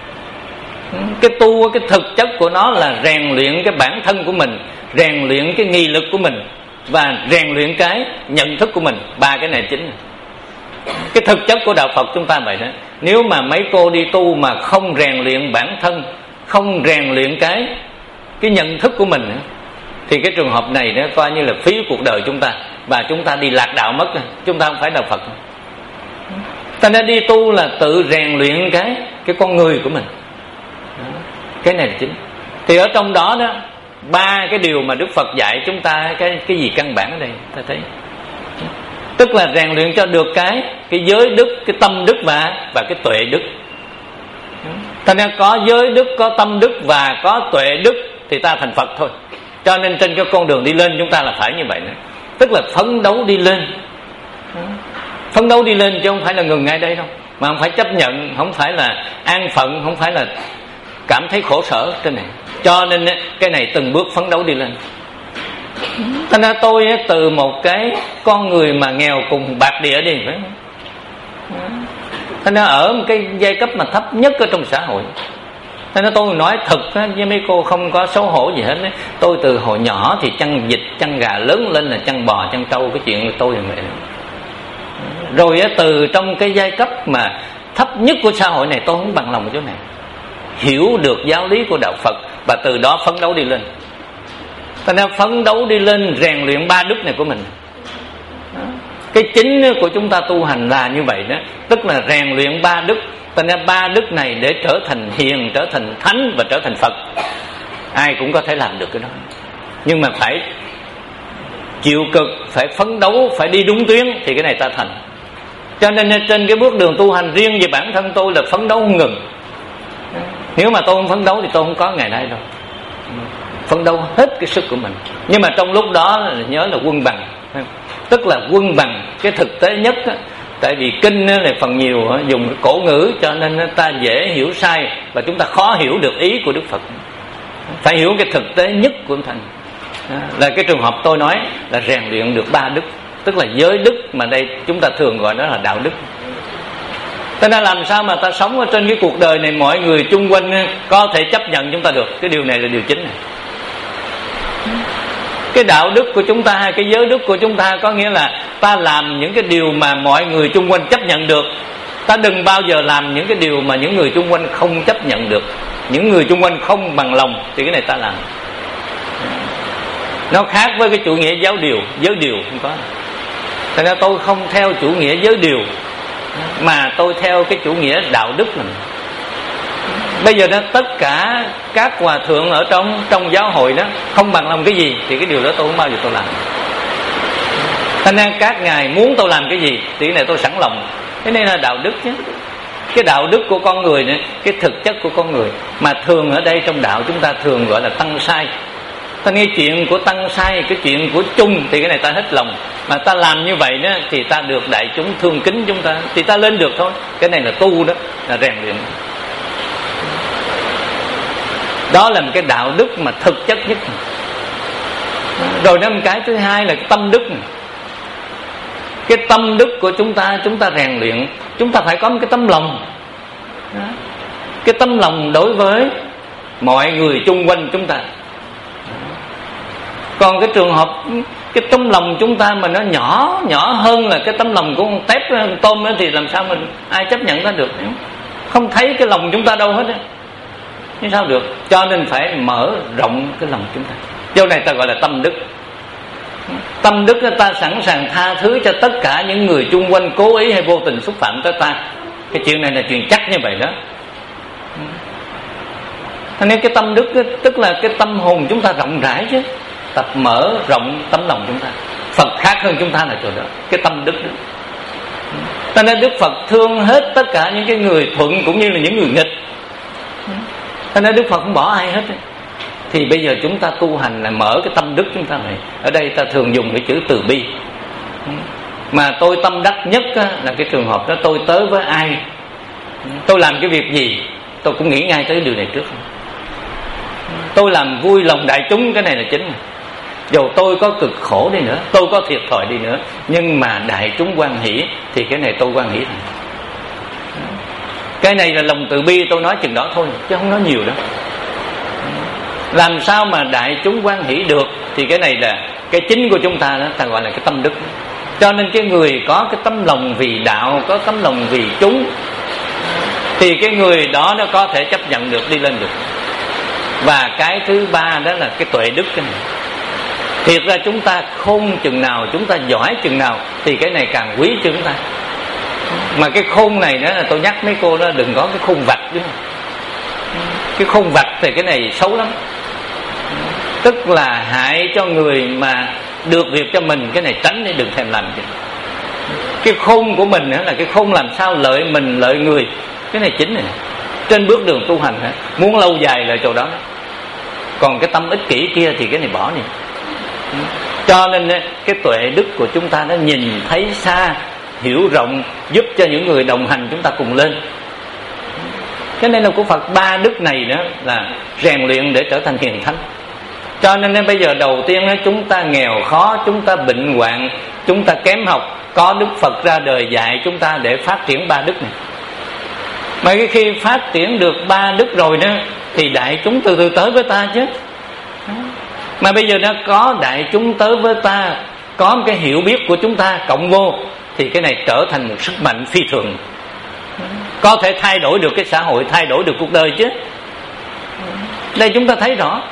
S1: Cái tu, cái thực chất của nó là rèn luyện cái bản thân của mình, rèn luyện cái nghị lực của mình, và rèn luyện cái nhận thức của mình. Ba cái này chính. Cái thực chất của đạo Phật chúng ta vậy đó. Nếu mà mấy cô đi tu mà không rèn luyện bản thân, không rèn luyện cái cái nhận thức của mình, thì cái trường hợp này nó coi như là phí cuộc đời chúng ta, và chúng ta đi lạc đạo mất. Chúng ta không phải đạo Phật. Ta đã đi tu là tự rèn luyện cái cái con người của mình. Cái này là chính. Thì ở trong đó đó, ba cái điều mà Đức Phật dạy chúng ta, cái cái gì căn bản ở đây ta thấy, tức là rèn luyện cho được cái cái giới đức, cái tâm đức và và cái tuệ đức. Thành ra có giới đức, có tâm đức và có tuệ đức thì ta thành Phật thôi. Cho nên trên cái con đường đi lên chúng ta là phải như vậy nữa. Tức là phấn đấu đi lên, phấn đấu đi lên chứ không phải là ngừng ngay đây đâu. Mà không phải chấp nhận, không phải là an phận, không phải là cảm thấy khổ sở trên này. Cho nên cái này từng bước phấn đấu đi lên. Thành ra tôi từ một cái con người mà nghèo cùng bạc địa đi, phải không? Thành ra ở một cái giai cấp mà thấp nhất ở trong xã hội. Thành ra tôi nói thật với mấy cô không có xấu hổ gì hết. Tôi từ hồi nhỏ thì chăn vịt, chăn gà, lớn lên là chăn bò, chăn trâu. Cái chuyện của tôi là vậy. Rồi từ trong cái giai cấp mà thấp nhất của xã hội này, tôi không bằng lòng ở chỗ này, hiểu được giáo lý của đạo Phật và từ đó phấn đấu đi lên. Thành ra phấn đấu đi lên, rèn luyện ba đức này của mình. Cái chính của chúng ta tu hành là như vậy đó, tức là rèn luyện ba đức. Thành ra ba đức này để trở thành hiền, trở thành thánh và trở thành Phật, ai cũng có thể làm được cái đó. Nhưng mà phải chịu cực, phải phấn đấu, phải đi đúng tuyến thì cái này ta thành. Cho nên trên cái bước đường tu hành riêng về bản thân tôi là phấn đấu không ngừng. Nếu mà tôi không phấn đấu thì tôi không có ngày nay đâu. Phấn đấu hết cái sức của mình. Nhưng mà trong lúc đó là nhớ là quân bằng. Tức là quân bằng cái thực tế nhất á. Tại vì kinh là phần nhiều dùng cái cổ ngữ, cho nên ta dễ hiểu sai và chúng ta khó hiểu được ý của Đức Phật. Phải hiểu cái thực tế nhất của Thầy. Là cái trường hợp tôi nói là rèn luyện được ba đức, tức là giới đức, mà đây chúng ta thường gọi đó là đạo đức. Thế nên làm sao mà ta sống ở trên cái cuộc đời này mọi người chung quanh có thể chấp nhận chúng ta được. Cái điều này là điều chính này. Cái đạo đức của chúng ta, cái giới đức của chúng ta có nghĩa là ta làm những cái điều mà mọi người chung quanh chấp nhận được. Ta đừng bao giờ làm những cái điều mà những người chung quanh không chấp nhận được, những người chung quanh không bằng lòng, thì cái này ta làm. Nó khác với cái chủ nghĩa giáo điều, giới điều không có. Thành ra tôi không theo chủ nghĩa giới điều, mà tôi theo cái chủ nghĩa đạo đức mình. Bây giờ đó tất cả các hòa thượng ở trong trong giáo hội đó không bằng lòng cái gì thì cái điều đó tôi không bao giờ tôi làm. Thành ra các ngài muốn tôi làm cái gì thì cái này tôi sẵn lòng. Cái này là đạo đức chứ. Cái đạo đức của con người nữa, cái thực chất của con người. Mà thường ở đây trong đạo chúng ta thường gọi là tăng sai. Ta nghe chuyện của tăng sai, cái chuyện của chung thì cái này ta hết lòng. Mà ta làm như vậy đó thì ta được đại chúng thương kính chúng ta, thì ta lên được thôi. Cái này là tu đó, là rèn luyện. Đó là một cái đạo đức mà thực chất nhất. Rồi năm cái thứ hai là cái tâm đức này. Cái tâm đức của chúng ta, chúng ta rèn luyện, chúng ta phải có một cái tấm lòng. Cái tấm lòng đối với mọi người chung quanh chúng ta. Còn cái trường hợp cái tấm lòng chúng ta mà nó nhỏ nhỏ hơn là cái tấm lòng của con tép, con tôm đó, thì làm sao mình ai chấp nhận nó được? Không thấy cái lòng chúng ta đâu hết á, như sao được? Cho nên phải mở rộng cái lòng chúng ta. Điều này ta gọi là tâm đức. Tâm đức ta sẵn sàng tha thứ cho tất cả những người chung quanh cố ý hay vô tình xúc phạm tới ta. Cái chuyện này là chuyện chắc như vậy đó. Nên cái tâm đức tức là cái tâm hồn chúng ta rộng rãi chứ, tập mở rộng tấm lòng chúng ta. Phật khác hơn chúng ta là chỗ đó, cái tâm đức đó. Cho nên Đức Phật thương hết tất cả những cái người thuận cũng như là những người nghịch. Cho nên Đức Phật không bỏ ai hết. Thì bây giờ chúng ta tu hành là mở cái tâm đức chúng ta này. Ở đây ta thường dùng cái chữ từ bi. Mà tôi tâm đắc nhất là cái trường hợp đó, tôi tới với ai, tôi làm cái việc gì, tôi cũng nghĩ ngay tới điều này trước. Tôi làm vui lòng đại chúng, cái này là chính. Dù tôi có cực khổ đi nữa, tôi có thiệt thòi đi nữa, nhưng mà đại chúng hoan hỷ thì cái này tôi hoan hỷ thành. Cái này là lòng từ bi, tôi nói chừng đó thôi chứ không nói nhiều đó. Làm sao mà đại chúng hoan hỷ được thì cái này là cái chính của chúng ta đó, ta gọi là cái tâm đức. Cho nên cái người có cái tấm lòng vì đạo, có tấm lòng vì chúng, thì cái người đó nó có thể chấp nhận được, đi lên được. Và cái thứ ba đó là cái tuệ đức. Cái này thiệt ra chúng ta khôn chừng nào, chúng ta giỏi chừng nào thì cái này càng quý cho chúng ta. Mà cái khôn này nữa là tôi nhắc mấy cô đó, đừng có cái khôn vặt chứ. Cái khôn vặt thì cái này xấu lắm, tức là hại cho người mà được việc cho mình, cái này tránh để đừng thèm làm chứ. Cái khôn của mình là cái khôn làm sao lợi mình lợi người, cái này chính này. Trên bước đường tu hành muốn lâu dài là chỗ đó. Còn cái tâm ích kỷ kia thì cái này bỏ đi. Cho nên cái tuệ đức của chúng ta nó nhìn thấy xa, hiểu rộng, giúp cho những người đồng hành chúng ta cùng lên. Cái này là của Phật. Ba đức này đó là rèn luyện để trở thành hiền thánh. Cho nên bây giờ đầu tiên chúng ta nghèo khó, chúng ta bệnh hoạn, chúng ta kém học, có Đức Phật ra đời dạy chúng ta để phát triển ba đức này. Mà cái khi phát triển được ba đức rồi đó thì đại chúng từ từ tới với ta chứ. Mà bây giờ nó có đại chúng tới với ta, có một cái hiểu biết của chúng ta cộng vô, thì cái này trở thành một sức mạnh phi thường, có thể thay đổi được cái xã hội, thay đổi được cuộc đời chứ. Đây chúng ta thấy rõ.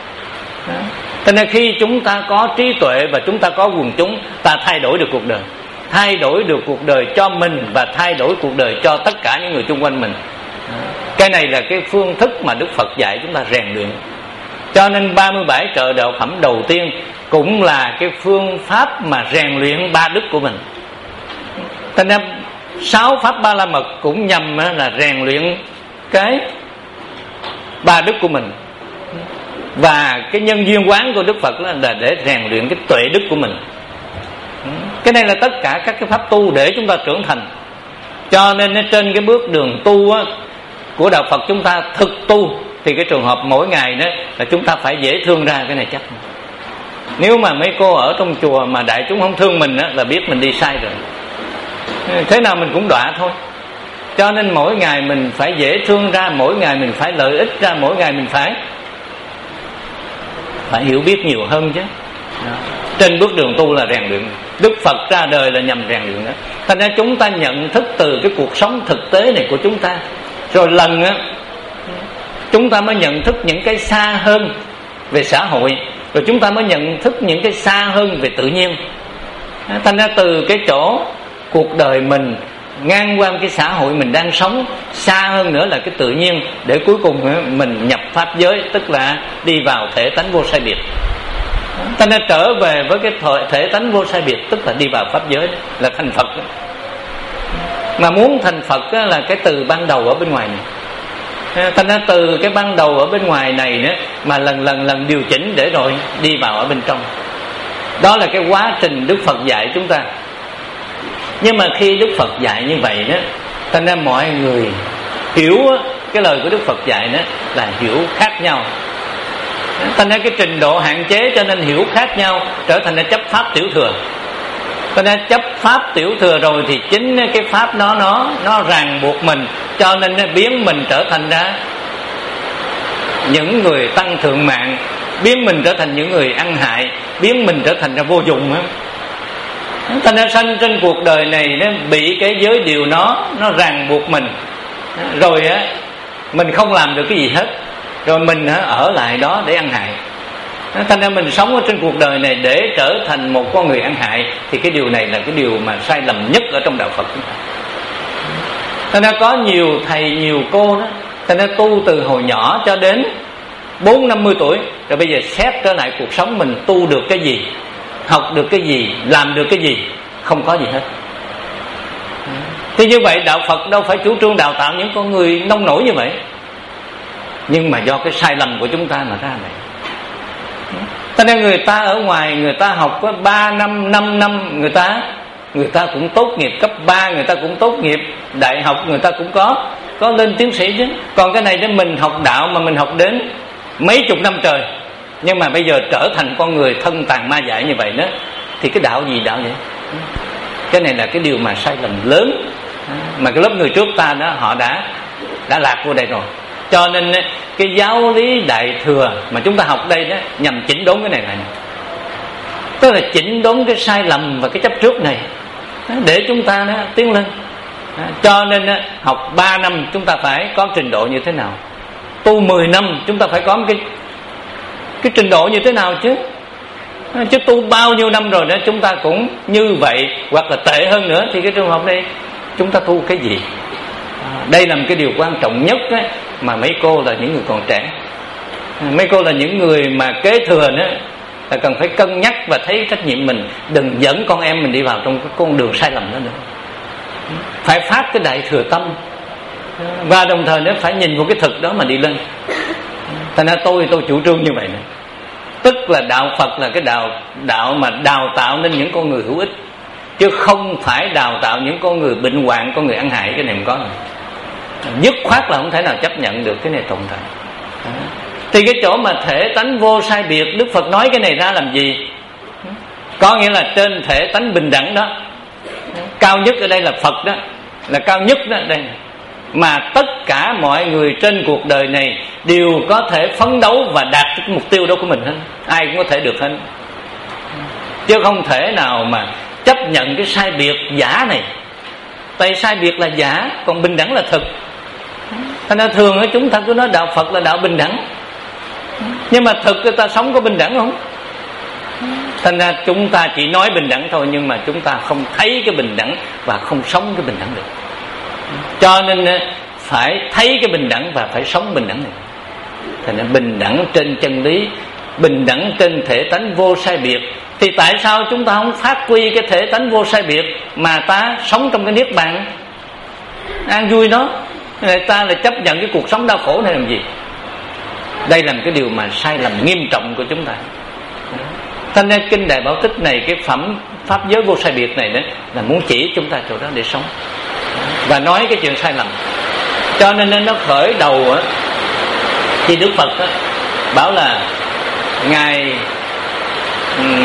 S1: Cho nên khi chúng ta có trí tuệ và chúng ta có quần chúng, ta thay đổi được cuộc đời, thay đổi được cuộc đời cho mình và thay đổi cuộc đời cho tất cả những người xung quanh mình. Cái này là cái phương thức mà Đức Phật dạy chúng ta rèn luyện. Cho nên ba mươi bảy trợ đạo phẩm đầu tiên cũng là cái phương pháp mà rèn luyện ba đức của mình. Cho nên sáu pháp ba la mật cũng nhằm là rèn luyện cái ba đức của mình. Và cái nhân duyên quán của Đức Phật là để rèn luyện cái tuệ đức của mình. Cái này là tất cả các cái pháp tu để chúng ta trưởng thành. Cho nên trên cái bước đường tu của đạo Phật chúng ta thực tu, thì cái trường hợp mỗi ngày đó là chúng ta phải dễ thương ra, cái này chắc. Nếu mà mấy cô ở trong chùa mà đại chúng không thương mình đó, là biết mình đi sai rồi. Thế nào mình cũng đọa thôi. Cho nên mỗi ngày mình phải dễ thương ra, mỗi ngày mình phải lợi ích ra, mỗi ngày mình phải phải hiểu biết nhiều hơn chứ. Đó. Trên bước đường tu là rèn luyện. Đức Phật ra đời là nhằm rèn luyện đó. Thành ra chúng ta nhận thức từ cái cuộc sống thực tế này của chúng ta, rồi lần á chúng ta mới nhận thức những cái xa hơn về xã hội, rồi chúng ta mới nhận thức những cái xa hơn về tự nhiên. Thành ra từ cái chỗ cuộc đời mình ngang qua cái xã hội mình đang sống, xa hơn nữa là cái tự nhiên, để cuối cùng mình nhập pháp giới, tức là đi vào thể tánh vô sai biệt. Thành ra trở về với cái thể tánh vô sai biệt, tức là đi vào pháp giới, là thành Phật. Mà muốn thành Phật là cái từ ban đầu ở bên ngoài này. Thành ra từ cái ban đầu ở bên ngoài này nữa mà lần lần lần điều chỉnh để rồi đi vào ở bên trong. Đó là cái quá trình Đức Phật dạy chúng ta. Nhưng mà khi Đức Phật dạy như vậy đó, thành ra mọi người hiểu cái lời của Đức Phật dạy đó là hiểu khác nhau. Thành ra cái trình độ hạn chế cho nên hiểu khác nhau, trở thành ra chấp pháp tiểu thừa. Thành ra chấp pháp tiểu thừa rồi thì chính cái pháp đó nó nó ràng buộc mình, cho nên nó biến mình trở thành ra những người tăng thượng mạng, biến mình trở thành những người ăn hại, biến mình trở thành ra vô dụng á. Thành ra sanh trên cuộc đời này nó bị cái giới điều nó nó ràng buộc mình, rồi á mình không làm được cái gì hết, rồi mình ở lại đó để ăn hại. Thành ra mình sống ở trên cuộc đời này để trở thành một con người ăn hại, thì cái điều này là cái điều mà sai lầm nhất ở trong đạo Phật chúng ta. Thành ra có nhiều thầy nhiều cô đó, thành ra tu từ hồi nhỏ cho đến bốn năm mươi tuổi, rồi bây giờ xét trở lại cuộc sống mình tu được cái gì, học được cái gì, làm được cái gì? Không có gì hết. Thì như vậy đạo Phật đâu phải chủ trương đào tạo những con người nông nổi như vậy, nhưng mà do cái sai lầm của chúng ta mà ra này. Cho nên người ta ở ngoài người ta học có ba năm, năm năm, người ta người ta cũng tốt nghiệp cấp ba, người ta cũng tốt nghiệp đại học, người ta cũng có có lên tiến sĩ chứ. Còn cái này để mình học đạo mà mình học đến mấy chục năm trời, nhưng mà bây giờ trở thành con người thân tàn ma dại như vậy đó, thì cái đạo gì đạo vậy? Cái này là cái điều mà sai lầm lớn mà cái lớp người trước ta đó họ đã đã lạc vô đây rồi. Cho nên cái giáo lý Đại Thừa mà chúng ta học đây đó nhằm chỉnh đốn cái này này, tức là chỉnh đốn cái sai lầm và cái chấp trước này để chúng ta đó tiến lên. Cho nên học ba năm chúng ta phải có trình độ như thế nào, tu mười năm chúng ta phải có một cái cái trình độ như thế nào chứ. Chứ tu bao nhiêu năm rồi đó chúng ta cũng như vậy, hoặc là tệ hơn nữa, thì cái trường hợp này chúng ta tu cái gì? Đây là một cái điều quan trọng nhất ấy, mà mấy cô là những người còn trẻ, mấy cô là những người mà kế thừa nữa, là cần phải cân nhắc và thấy trách nhiệm mình, đừng dẫn con em mình đi vào trong cái con đường sai lầm đó nữa. Phải phát cái đại thừa tâm, và đồng thời nữa phải nhìn vào cái thực đó mà đi lên. Thành ra tôi tôi chủ trương như vậy này, tức là đạo Phật là cái đạo đạo mà đào tạo nên những con người hữu ích, chứ không phải đào tạo những con người bệnh hoạn, con người ăn hại. Cái này không có rồi. Dứt khoát là không thể nào chấp nhận được cái này tồn tại. Thì cái chỗ mà thể tánh vô sai biệt, Đức Phật nói cái này ra làm gì? Có nghĩa là trên thể tánh bình đẳng đó, cao nhất ở đây là Phật đó, là cao nhất đó đây, mà tất cả mọi người trên cuộc đời này đều có thể phấn đấu và đạt cái mục tiêu đó của mình hết. Ai cũng có thể được hết, chứ không thể nào mà chấp nhận cái sai biệt giả này. Tại sai biệt là giả, còn bình đẳng là thực. Thành ra thường chúng ta cứ nói đạo Phật là đạo bình đẳng, nhưng mà thực người ta sống có bình đẳng không? Thành ra chúng ta chỉ nói bình đẳng thôi, nhưng mà chúng ta không thấy cái bình đẳng và không sống cái bình đẳng được. Cho nên phải thấy cái bình đẳng và phải sống bình đẳng này. Thành ra bình đẳng trên chân lý, bình đẳng trên thể tánh vô sai biệt. Thì tại sao chúng ta không phát huy cái thể tánh vô sai biệt mà ta sống trong cái niết bàn an vui đó? Người ta lại chấp nhận cái cuộc sống đau khổ này làm gì? Đây là một cái điều mà sai lầm nghiêm trọng của chúng ta. Thành nên kinh Đại Bảo Tích này, cái phẩm pháp giới vô sai biệt này đó, là muốn chỉ chúng ta chỗ đó để sống và nói cái chuyện sai lầm. Cho nên nó khởi đầu á, thì Đức Phật á, bảo là ngài um,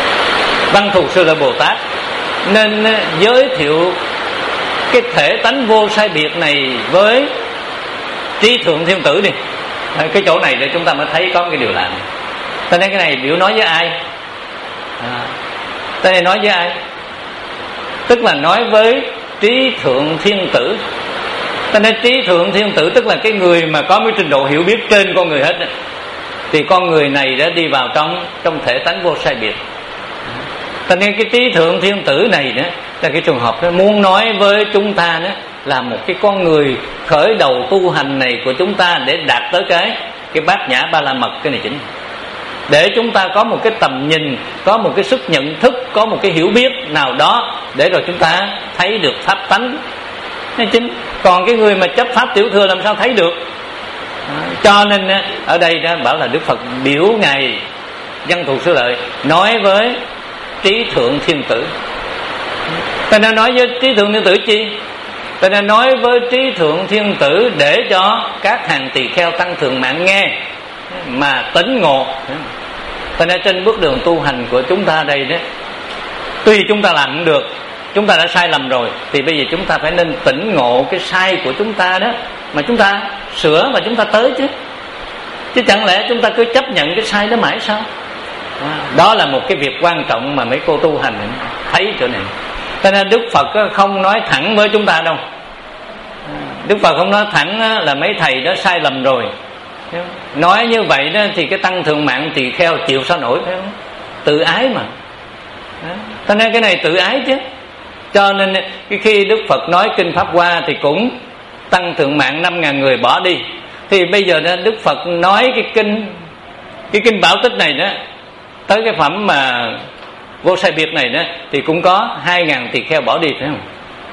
S1: Văn Thù Sư Lợi Bồ Tát nên giới thiệu cái thể tánh vô sai biệt này với Trí Thượng Thiên Tử đi. Cái chỗ này để chúng ta mới thấy có cái điều lạ này. Cho nên cái này biểu nói với ai? À, cái này nói với ai? Tức là nói với Trí Thượng Thiên Tử. Cho nên Trí Thượng Thiên Tử tức là cái người mà có cái trình độ hiểu biết trên con người hết. Thì con người này đã đi vào trong trong thể tánh vô sai biệt. Cho nên cái Trí Thượng Thiên Tử này đó là cái trường hợp đó, muốn nói với chúng ta đó là một cái con người khởi đầu tu hành này của chúng ta để đạt tới cái cái bát nhã ba la mật, cái này chính, để chúng ta có một cái tầm nhìn, có một cái sức nhận thức, có một cái hiểu biết nào đó để rồi chúng ta thấy được pháp tánh cái chính. Còn cái người mà chấp pháp tiểu thừa làm sao thấy được? À, cho nên ở đây đó bảo là Đức Phật biểu ngài Văn Thù Sư Lợi nói với Trí Thượng Thiên Tử. Ta nên nói với Trí Thượng Thiên Tử chi? Ta nên nói với Trí Thượng Thiên Tử để cho các hàng tỳ kheo tăng thường mạng nghe mà tỉnh ngộ. Ta nên trên bước đường tu hành của chúng ta đây đó, tuy chúng ta làm không được, chúng ta đã sai lầm rồi, thì bây giờ chúng ta phải nên tỉnh ngộ cái sai của chúng ta đó, mà chúng ta sửa và chúng ta tới chứ. Chứ chẳng lẽ chúng ta cứ chấp nhận cái sai đó mãi sao? Đó là một cái việc quan trọng mà mấy cô tu hành thấy chỗ này. Cho nên Đức Phật không nói thẳng với chúng ta đâu. Đức Phật không nói thẳng là mấy thầy đó sai lầm rồi, Nói như vậy đó thì cái tăng thượng mạng tỳ kheo chịu sao nổi, phải không? Tự ái mà. Cho nên cái này tự ái chứ. Cho nên khi Đức Phật nói kinh Pháp Hoa thì cũng tăng thượng mạng năm ngàn người bỏ đi. Thì bây giờ đó Đức Phật nói cái kinh Cái kinh Bảo Tích này đó, tới cái phẩm mà Vô Sai Biệt này đó, thì cũng có hai ngàn tỳ kheo bỏ đi, phải không?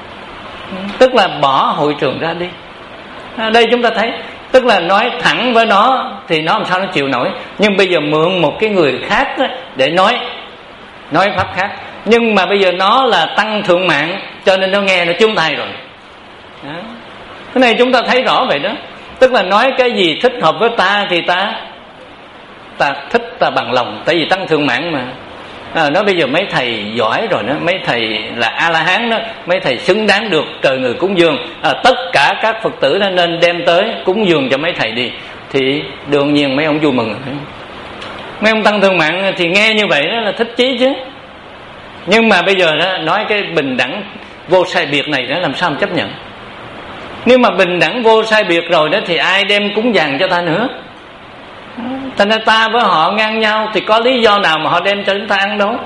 S1: Tức là bỏ hội trường ra đi. À, đây chúng ta thấy, tức là nói thẳng với nó thì nó làm sao nó chịu nổi. Nhưng bây giờ mượn một cái người khác đó để nói Nói pháp khác. Nhưng mà bây giờ nó là tăng thượng mạng, cho nên nó nghe nó chung tay rồi đó. Cái này chúng ta thấy rõ vậy đó. Tức là nói cái gì thích hợp với ta thì ta Ta thích, ta bằng lòng. Tại vì tăng thượng mạng mà. À, nói bây giờ mấy thầy giỏi rồi đó, mấy thầy là A-la-hán đó, mấy thầy xứng đáng được trời người cúng dường. À, tất cả các Phật tử đó nên đem tới cúng dường cho mấy thầy đi. Thì đương nhiên mấy ông vui mừng. Mấy ông tăng thượng mạng thì nghe như vậy đó là thích chí chứ. Nhưng mà bây giờ đó, nói cái bình đẳng vô sai biệt này đó, làm sao mà chấp nhận? Nếu mà bình đẳng vô sai biệt rồi đó thì ai đem cúng dường cho ta nữa? Thành ra ta với họ ngang nhau thì có lý do nào mà họ đem cho chúng ta ăn đâu.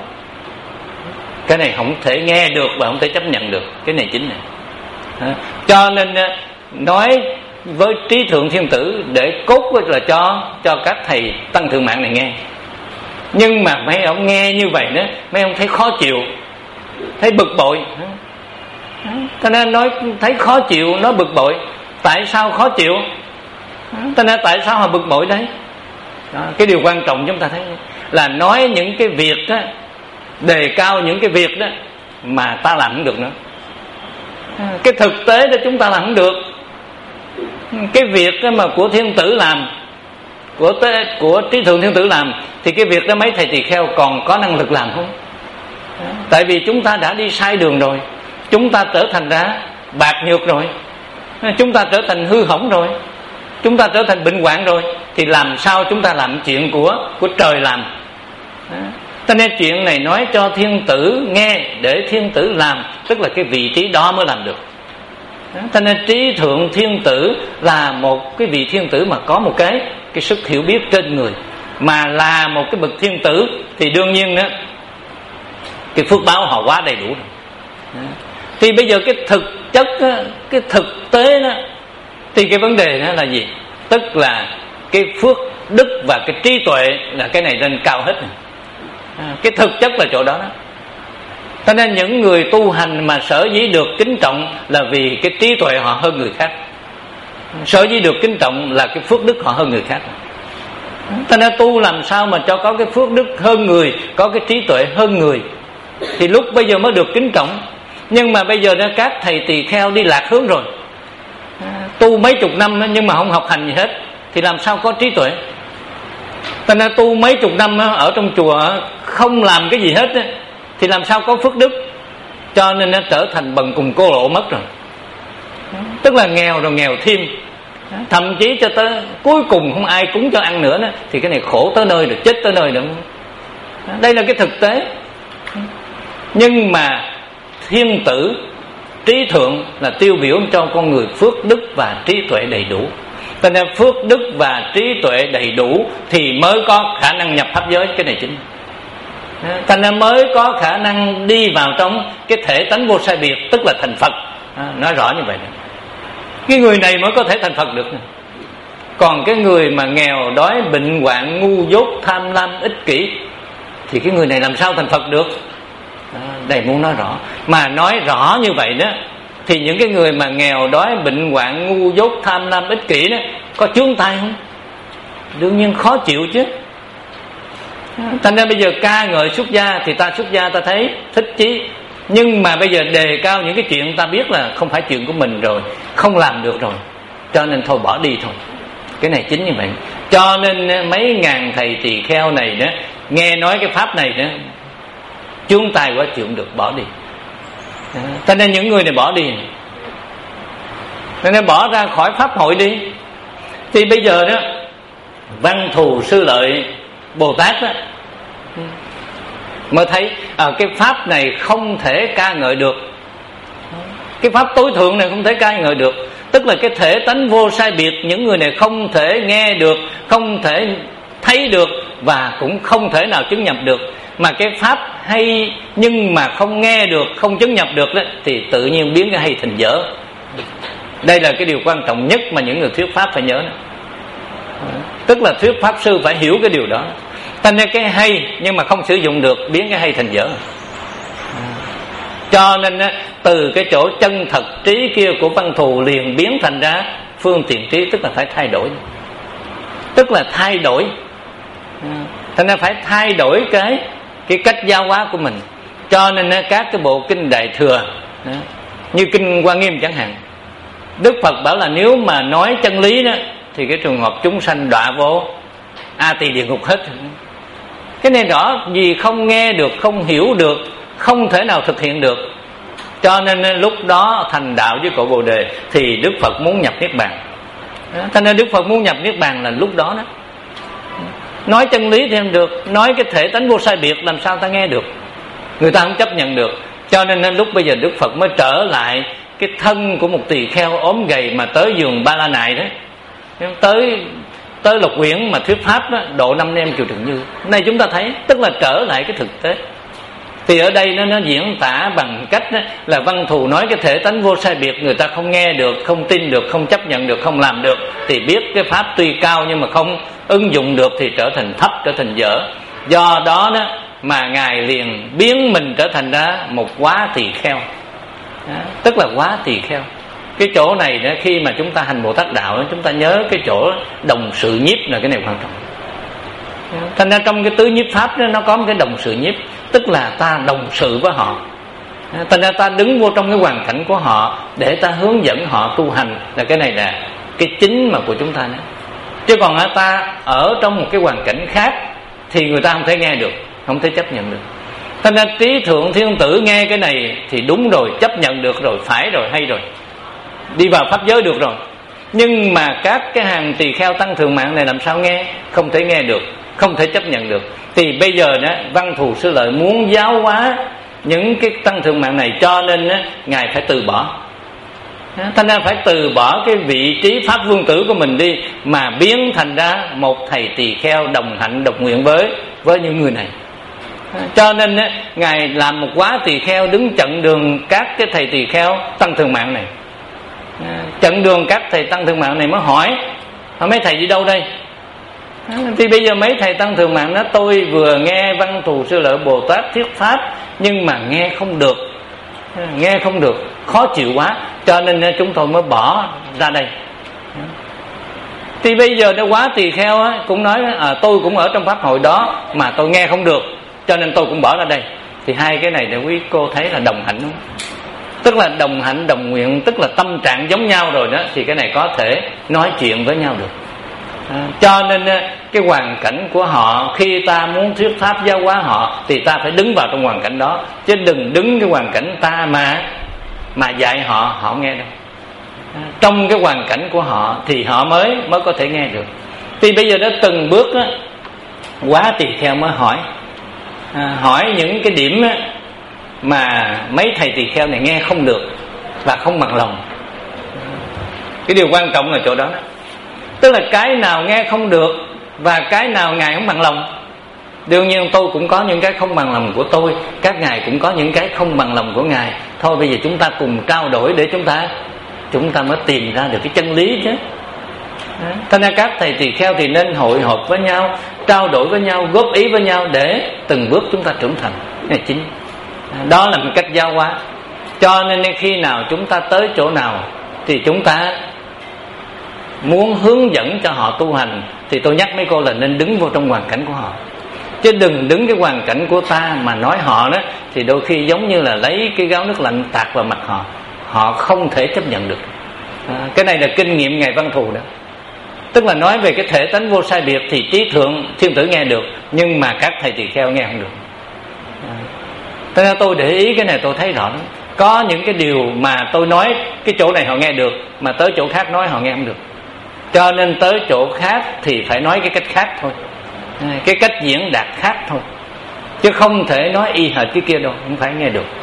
S1: Cái này không thể nghe được và không thể chấp nhận được. Cái này chính này. Cho nên nói với trí thượng thiên tử để cốt là cho cho các thầy tăng thượng mạng này nghe. Nhưng mà mấy ông nghe như vậy đó, mấy ông thấy khó chịu, thấy bực bội. Cho nên nói thấy khó chịu, nó bực bội. Tại sao khó chịu? Cho nên tại sao họ bực bội đấy? Đó, cái điều quan trọng chúng ta thấy là nói những cái việc đó, đề cao những cái việc đó mà ta làm không được nữa. Cái thực tế đó chúng ta làm không được. Cái việc đó mà của thiên tử làm, của của trí thượng thiên tử làm, thì cái việc đó mấy thầy tỳ kheo còn có năng lực làm không? Tại vì chúng ta đã đi sai đường rồi, chúng ta trở thành ra bạc nhược rồi, chúng ta trở thành hư hỏng rồi, chúng ta trở thành bệnh hoạn rồi, thì làm sao chúng ta làm chuyện của của trời làm? Cho nên chuyện này nói cho thiên tử nghe để thiên tử làm, tức là cái vị trí đó mới làm được. Cho nên trí thượng thiên tử là một cái vị thiên tử mà có một cái cái sức hiểu biết trên người, mà là một cái bậc thiên tử thì đương nhiên đó cái phước báo họ quá đầy đủ rồi. Thì bây giờ cái thực chất đó, cái thực tế đó, thì cái vấn đề đó là gì? Tức là cái phước đức và cái trí tuệ là cái này lên cao hết. Cái thực chất là chỗ đó đó. Cho nên những người tu hành mà sở dĩ được kính trọng là vì cái trí tuệ họ hơn người khác. Sở dĩ được kính trọng là cái phước đức họ hơn người khác. Cho nên tu làm sao mà cho có cái phước đức hơn người, có cái trí tuệ hơn người, thì lúc bây giờ mới được kính trọng. Nhưng mà bây giờ đó các thầy tỳ kheo đi lạc hướng rồi, tu mấy chục năm đó, nhưng mà không học hành gì hết, thì làm sao có trí tuệ? Cho nên tu mấy chục năm đó, ở trong chùa không làm cái gì hết đó, thì làm sao có phước đức? Cho nên nó trở thành bần cùng cô lộ mất rồi. Tức là nghèo rồi nghèo thêm, thậm chí cho tới cuối cùng không ai cúng cho ăn nữa đó, thì cái này khổ tới nơi rồi, chết tới nơi nữa. Đây là cái thực tế. Nhưng mà thiên tử trí thượng là tiêu biểu cho con người phước đức và trí tuệ đầy đủ. Cho nên phước đức và trí tuệ đầy đủ thì mới có khả năng nhập pháp giới, cái này chính. Cho nên mới có khả năng đi vào trong cái thể tánh vô sai biệt, tức là thành Phật. À, nói rõ như vậy. Cái người này mới có thể thành Phật được. Còn cái người mà nghèo đói bệnh hoạn ngu dốt tham lam ích kỷ thì cái người này làm sao thành Phật được? À, đây muốn nói rõ. Mà nói rõ như vậy đó thì những cái người mà nghèo đói bệnh hoạn ngu dốt tham lam ích kỷ đó có chướng tay không? Đương nhiên khó chịu chứ. Thành ra bây giờ ca ngợi xuất gia thì ta xuất gia ta thấy thích chí. Nhưng mà bây giờ đề cao những cái chuyện ta biết là không phải chuyện của mình rồi, không làm được rồi, cho nên thôi bỏ đi thôi. Cái này chính như vậy. Cho nên mấy ngàn thầy tỳ kheo này đó nghe nói cái pháp này đó chướng tay quá chịu không được, bỏ đi. Cho nên những người này bỏ đi, cho nên bỏ ra khỏi pháp hội đi. Thì bây giờ đó Văn Thù Sư Lợi Bồ Tát đó mới thấy à, cái pháp này không thể ca ngợi được, cái pháp tối thượng này không thể ca ngợi được. tức là cái thể tánh vô sai biệt. Những người này không thể nghe được, không thể thấy được và cũng không thể nào chứng nhập được. Mà cái pháp hay nhưng mà không nghe được, không chứng nhập được đó, thì tự nhiên biến cái hay thành dở. Đây là cái điều quan trọng nhất mà những người thuyết pháp phải nhớ đó. Tức là thuyết pháp sư phải hiểu cái điều đó. Thành ra cái hay nhưng mà không sử dụng được, biến cái hay thành dở. Cho nên từ cái chỗ chân thật trí kia của Văn Thù liền biến thành ra phương tiện trí, tức là phải thay đổi. Tức là thay đổi. Thành ra phải thay đổi cái cái cách giáo hóa của mình. Cho nên các cái bộ kinh Đại Thừa, như kinh Hoa Nghiêm chẳng hạn, Đức Phật bảo là nếu mà nói chân lý đó thì cái trường hợp chúng sanh đọa vô A Tỳ địa ngục hết. Cái này rõ vì không nghe được, không hiểu được, không thể nào thực hiện được. Cho nên lúc đó thành đạo với cội Bồ Đề thì Đức Phật muốn nhập Niết Bàn. Cho nên Đức Phật muốn nhập Niết Bàn là lúc đó đó. Nói chân lý thì không được, nói cái thể tánh vô sai biệt làm sao ta nghe được, người ta không chấp nhận được. Cho nên lúc bây giờ Đức Phật mới trở lại cái thân của một tỳ kheo ốm gầy mà tới giường Ba La Nại đó, tới tới Lộc Uyển mà thuyết pháp đó, độ năm em Kiều Trần Như. Này chúng ta thấy tức là trở lại cái thực tế. Thì ở đây nó, nó diễn tả bằng cách đó, là Văn Thù nói cái thể tánh vô sai biệt, người ta không nghe được, không tin được, không chấp nhận được, không làm được, thì biết cái pháp tuy cao nhưng mà không ứng dụng được thì trở thành thấp, trở thành dở. Do đó đó mà Ngài liền biến mình trở thành ra một quá tỳ kheo. Đó, tức là quá tỳ kheo. Cái chỗ này đó, khi mà chúng ta hành Bồ Tát đạo đó, chúng ta nhớ cái chỗ đồng sự nhiếp là cái này quan trọng. Thành ra trong cái tứ nhiếp pháp đó, nó có một cái đồng sự nhiếp, tức là ta đồng sự với họ. Thành ra ta đứng vô trong cái hoàn cảnh của họ để ta hướng dẫn họ tu hành, là cái này là cái chính mà của chúng ta đó. Chứ còn ta ở trong một cái hoàn cảnh khác thì người ta không thể nghe được, không thể chấp nhận được. Thành ra Trí Thượng Thiên Tử nghe cái này thì đúng rồi, chấp nhận được rồi, phải rồi, hay rồi, đi vào pháp giới được rồi. Nhưng mà các cái hàng tỳ kheo tăng thường mạng này làm sao nghe? Không thể nghe được, không thể chấp nhận được. Thì bây giờ đó Văn Thù Sư Lợi muốn giáo hóa những cái tăng thường mạng này, cho nên đó, Ngài phải từ bỏ. Thành ra phải từ bỏ cái vị trí pháp vương tử của mình đi, mà biến thành ra một thầy tỳ kheo đồng hạnh đồng nguyện với với những người này. Cho nên á, Ngài làm một quá tỳ kheo đứng chặn đường các cái thầy tỳ kheo tăng thường mạng này. Chặn đường các thầy tăng thường mạng này mới hỏi: mấy thầy đi đâu đây? Thì bây giờ mấy thầy tăng thường mạng nói: tôi vừa nghe Văn Thù Sư Lợi Bồ Tát thuyết pháp nhưng mà nghe không được, nghe không được, khó chịu quá, cho nên chúng tôi mới bỏ ra đây. Thì bây giờ nó quá tỳ kheo á, cũng nói à, tôi cũng ở trong pháp hội đó mà tôi nghe không được, cho nên tôi cũng bỏ ra đây. Thì hai cái này để quý cô thấy là đồng hạnh không? Tức là đồng hạnh đồng nguyện, tức là tâm trạng giống nhau rồi đó, thì cái này có thể nói chuyện với nhau được. À, cho nên cái hoàn cảnh của họ, khi ta muốn thuyết pháp giáo hóa họ thì ta phải đứng vào trong hoàn cảnh đó, chứ đừng đứng cái hoàn cảnh ta mà mà dạy họ, họ nghe đâu. À, trong cái hoàn cảnh của họ thì họ mới mới có thể nghe được. Thì bây giờ đó từng bước á, quá tỳ kheo mới hỏi à, hỏi những cái điểm á, mà mấy thầy tỳ kheo này nghe không được và không bằng lòng. Cái điều quan trọng là chỗ đó, đó. Tức là cái nào nghe không được và cái nào Ngài không bằng lòng. Đương nhiên tôi cũng có những cái không bằng lòng của tôi, các Ngài cũng có những cái không bằng lòng của Ngài. Thôi bây giờ chúng ta cùng trao đổi để chúng ta Chúng ta mới tìm ra được cái chân lý chứ. Thế nên các thầy tỳ kheo thì nên hội họp với nhau, trao đổi với nhau, góp ý với nhau để từng bước chúng ta trưởng thành. Cái chính đó là một cách giáo hóa. Cho nên khi nào chúng ta tới chỗ nào thì chúng ta muốn hướng dẫn cho họ tu hành, thì tôi nhắc mấy cô là nên đứng vô trong hoàn cảnh của họ, chứ đừng đứng cái hoàn cảnh của ta mà nói họ đó, thì đôi khi giống như là lấy cái gáo nước lạnh tạt vào mặt họ, họ không thể chấp nhận được. À, cái này là kinh nghiệm Ngài Văn Thù đó. Tức là nói về cái thể tánh vô sai biệt thì Trí Thượng Thiên Tử nghe được, nhưng mà các thầy tỳ kheo nghe không được. À, thế nên tôi để ý cái này tôi thấy rõ lắm. Có những cái điều mà tôi nói cái chỗ này họ nghe được, mà tới chỗ khác nói họ nghe không được. Cho nên tới chỗ khác thì phải nói cái cách khác thôi, cái cách diễn đạt khác thôi, chứ không thể nói y hệt cái kia đâu, không phải nghe được.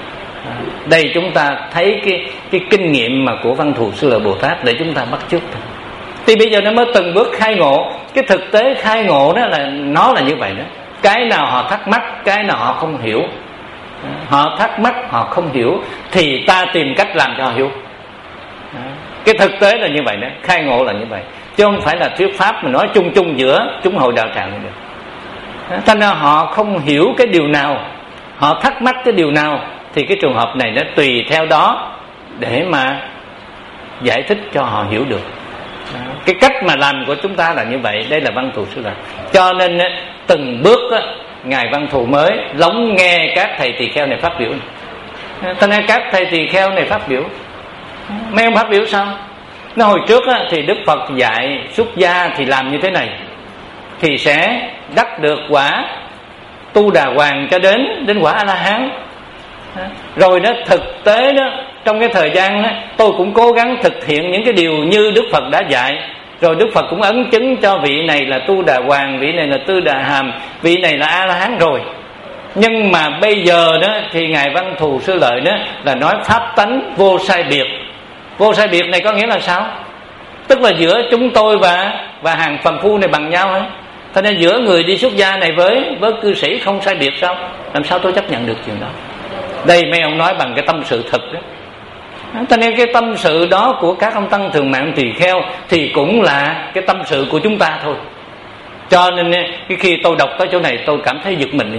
S1: Đây chúng ta thấy cái cái kinh nghiệm mà của Văn Thù Sư Lợi Bồ Tát để chúng ta bắt chước. Thì bây giờ nó mới từng bước khai ngộ. Cái thực tế khai ngộ đó là nó là như vậy đó. Cái nào họ thắc mắc, cái nào họ không hiểu, họ thắc mắc, họ không hiểu, thì ta tìm cách làm cho họ hiểu. Cái thực tế là như vậy đó. Khai ngộ là như vậy, chứ không phải là thuyết pháp mình nói chung chung giữa chúng hội đạo tràng được. Thành ra họ không hiểu cái điều nào, họ thắc mắc cái điều nào, thì cái trường hợp này nó tùy theo đó để mà giải thích cho họ hiểu được. Cái cách mà làm của chúng ta là như vậy. Đây là Văn Thù Sư Lợi. Cho nên từng bước Ngài Văn Thù mới lắng nghe các thầy tỳ kheo này phát biểu. Thành ra các thầy tỳ kheo này phát biểu, mấy ông phát biểu sao? Nó hồi trước thì Đức Phật dạy xuất gia thì làm như thế này, thì sẽ đắc được quả Tu Đà Hoàng cho đến đến quả A-la-hán. Rồi đó, thực tế đó, trong cái thời gian đó, tôi cũng cố gắng thực hiện những cái điều như Đức Phật đã dạy. Rồi Đức Phật cũng ấn chứng cho vị này là Tu Đà Hoàng, vị này là Tư Đà Hàm, vị này là A-la-hán rồi. Nhưng mà bây giờ đó thì Ngài Văn Thù Sư Lợi đó là nói pháp tánh vô sai biệt. Vô sai biệt này có nghĩa là sao? Tức là giữa chúng tôi và và hàng phàm phu này bằng nhau ấy. Thế nên giữa người đi xuất gia này với với cư sĩ không sai biệt sao? Làm sao tôi chấp nhận được chuyện đó? Đây mấy ông nói bằng cái tâm sự thực đó. Thế nên cái tâm sự đó của các ông tăng thường mạng tỳ kheo thì cũng là cái tâm sự của chúng ta thôi. Cho nên khi tôi đọc tới chỗ này tôi cảm thấy giật mình đi.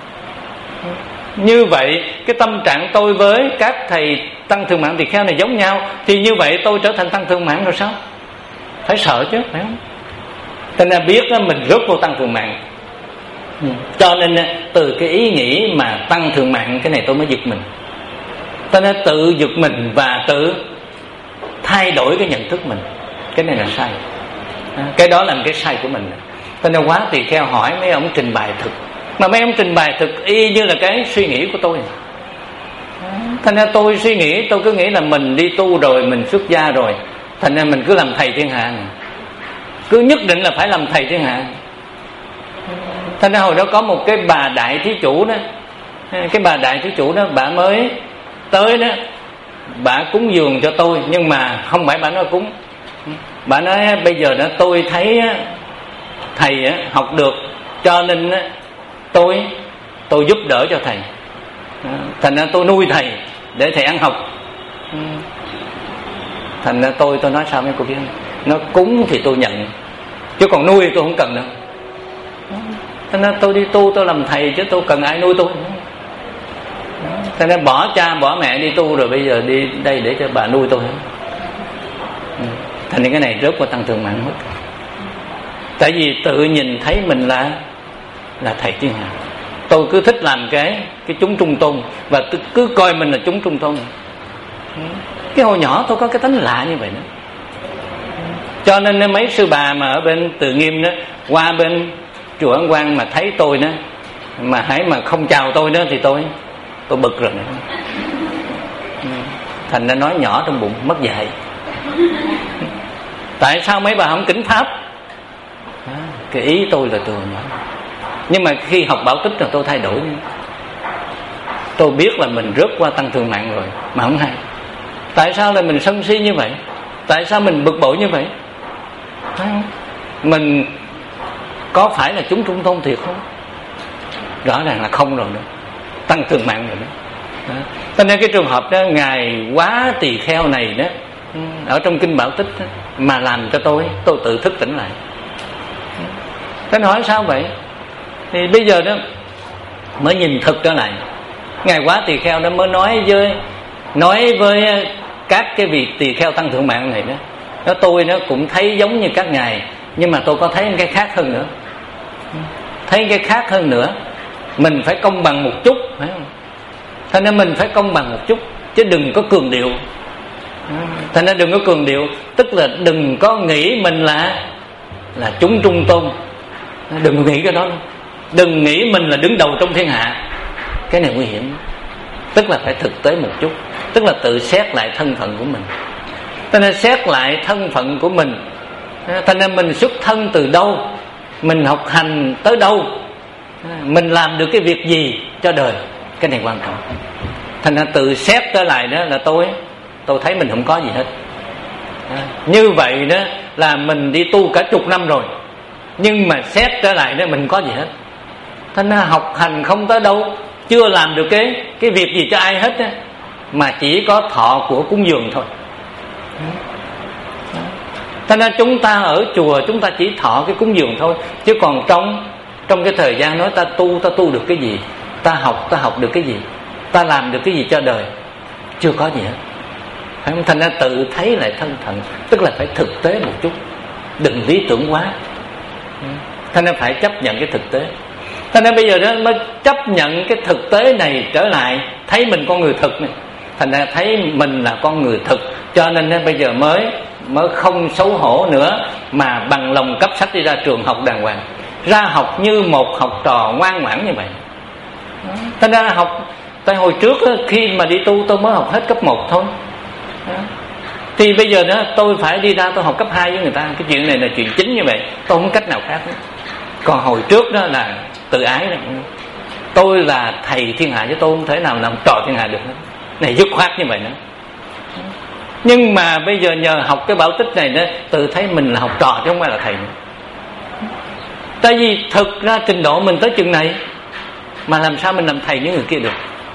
S1: Như vậy cái tâm trạng tôi với các thầy tăng thường mạng tỳ kheo này giống nhau, thì như vậy tôi trở thành tăng thường mạng rồi sao? Phải sợ chứ, phải không? Thế nên biết mình rớt vô tăng thường mạng. Cho nên từ cái ý nghĩ mà tăng thường mạng, cái này tôi mới giật mình. Cho nên tự giật mình và tự thay đổi cái nhận thức mình. Cái này là sai. Cái đó là một cái sai của mình. Cho nên quá tỳ kheo hỏi mấy ông trình bày thực, mà mấy ông trình bày thực y như là cái suy nghĩ của tôi. Thành ra tôi suy nghĩ, tôi cứ nghĩ là mình đi tu rồi, mình xuất gia rồi, thành ra mình cứ làm thầy thiên hạ này. Cứ nhất định là phải làm thầy thiên hạ. Thành ra hồi đó có một cái bà đại thí chủ đó, cái bà đại thí chủ đó, bà mới tới đó, bà cúng dường cho tôi, nhưng mà không phải bà nói cúng. Bà nói bây giờ đó tôi thấy thầy học được, cho nên tôi tôi giúp đỡ cho thầy. Thành ra tôi nuôi thầy để thầy ăn học. Thành ra tôi tôi nói sao mấy cô biết không? Nó cúng thì tôi nhận, chứ còn nuôi tôi không cần đâu. Thành ra tôi đi tu tôi làm thầy, chứ tôi cần ai nuôi tôi. Thành ra bỏ cha bỏ mẹ đi tu rồi bây giờ đi đây để cho bà nuôi tôi. Thành ra cái này rớt qua tăng thường mạng mất. Tại vì tự nhìn thấy mình là là thầy thiên hạ. Tôi cứ thích làm cái cái chúng trung tôn, và cứ coi mình là chúng trung tôn. Cái hồi nhỏ tôi có cái tính lạ như vậy đó. Cho nên mấy sư bà mà ở bên Từ Nghiêm đó, qua bên chùa Ấn Quang mà thấy tôi đó, mà hãy mà không chào tôi đó thì tôi tôi bực rồi đó. Thành ra nói nhỏ trong bụng mất dạy. Tại sao mấy bà không kính pháp? À, cái ý tôi là từ nhỏ. Nhưng mà khi học Bảo Tích rồi tôi thay đổi. Tôi biết là mình rớt qua tăng thường mạng rồi mà không hay. Tại sao là mình sân si như vậy? Tại sao mình bực bội như vậy? Mình có phải là chúng trung tôn thiệt không? Rõ ràng là không rồi nữa. Tăng thường mạng rồi đó. Cho nên cái trường hợp đó, Ngài Quá Tỳ Kheo này đó, ở trong Kinh Bảo Tích đó, mà làm cho tôi tôi tự thức tỉnh lại. Thế nói sao vậy? Thì bây giờ đó mới nhìn thực trở lại. Ngài Quá Tỳ Kheo đó mới nói với nói với các cái vị tỳ kheo tăng thượng mạng này đó, đó tôi nó cũng thấy giống như các ngài, nhưng mà tôi có thấy cái khác hơn nữa. Thấy cái khác hơn nữa, mình phải công bằng một chút, phải không? Thế nên mình phải công bằng một chút, chứ đừng có cường điệu. Thế nên đừng có cường điệu, tức là đừng có nghĩ mình là là chúng trung tôn. Đừng có nghĩ cái đó. Đừng nghĩ mình là đứng đầu trong thiên hạ. Cái này nguy hiểm. Tức là phải thực tế một chút, tức là tự xét lại thân phận của mình. Thế nên xét lại thân phận của mình. Thế nên mình xuất thân từ đâu, mình học hành tới đâu, mình làm được cái việc gì cho đời. Cái này quan trọng. Thành ra tự xét trở lại đó là tôi tôi thấy mình không có gì hết. Như vậy đó là mình đi tu cả chục năm rồi, nhưng mà xét trở lại đó mình có gì hết. Thành ra học hành không tới đâu, chưa làm được cái cái việc gì cho ai hết á, mà chỉ có thọ của cúng dường thôi. Thành ra chúng ta ở chùa chúng ta chỉ thọ cái cúng dường thôi, chứ còn trong trong cái thời gian nói ta tu, ta tu được cái gì, ta học ta học được cái gì, ta làm được cái gì cho đời, chưa có gì hết. Phải không? Thành ra tự thấy lại thân phận, tức là phải thực tế một chút, đừng lý tưởng quá. Thành ra phải chấp nhận cái thực tế. Thành ra bây giờ đó mới chấp nhận cái thực tế này trở lại, thấy mình con người thực này. Thành ra thấy mình là con người thực, cho nên bây giờ mới mới không xấu hổ nữa, mà bằng lòng cấp sách đi ra trường học đàng hoàng, ra học như một học trò ngoan ngoãn như vậy. Thành ra học, tại hồi trước đó, khi mà đi tu tôi mới học hết cấp một thôi. Thì bây giờ đó tôi phải đi ra tôi học cấp hai với người ta. Cái chuyện này là chuyện chính như vậy, tôi không có cách nào khác nữa. Còn hồi trước đó là tự ái đó. Tôi là thầy thiên hạ chứ tôi không thể nào làm trò thiên hạ được hết. Này dứt khoát như vậy nữa. Nhưng mà bây giờ nhờ học cái bảo tích này đó, tự thấy mình là học trò chứ không phải là thầy nữa. Tại vì thực ra trình độ mình tới chừng này, mà làm sao mình làm thầy những người kia được.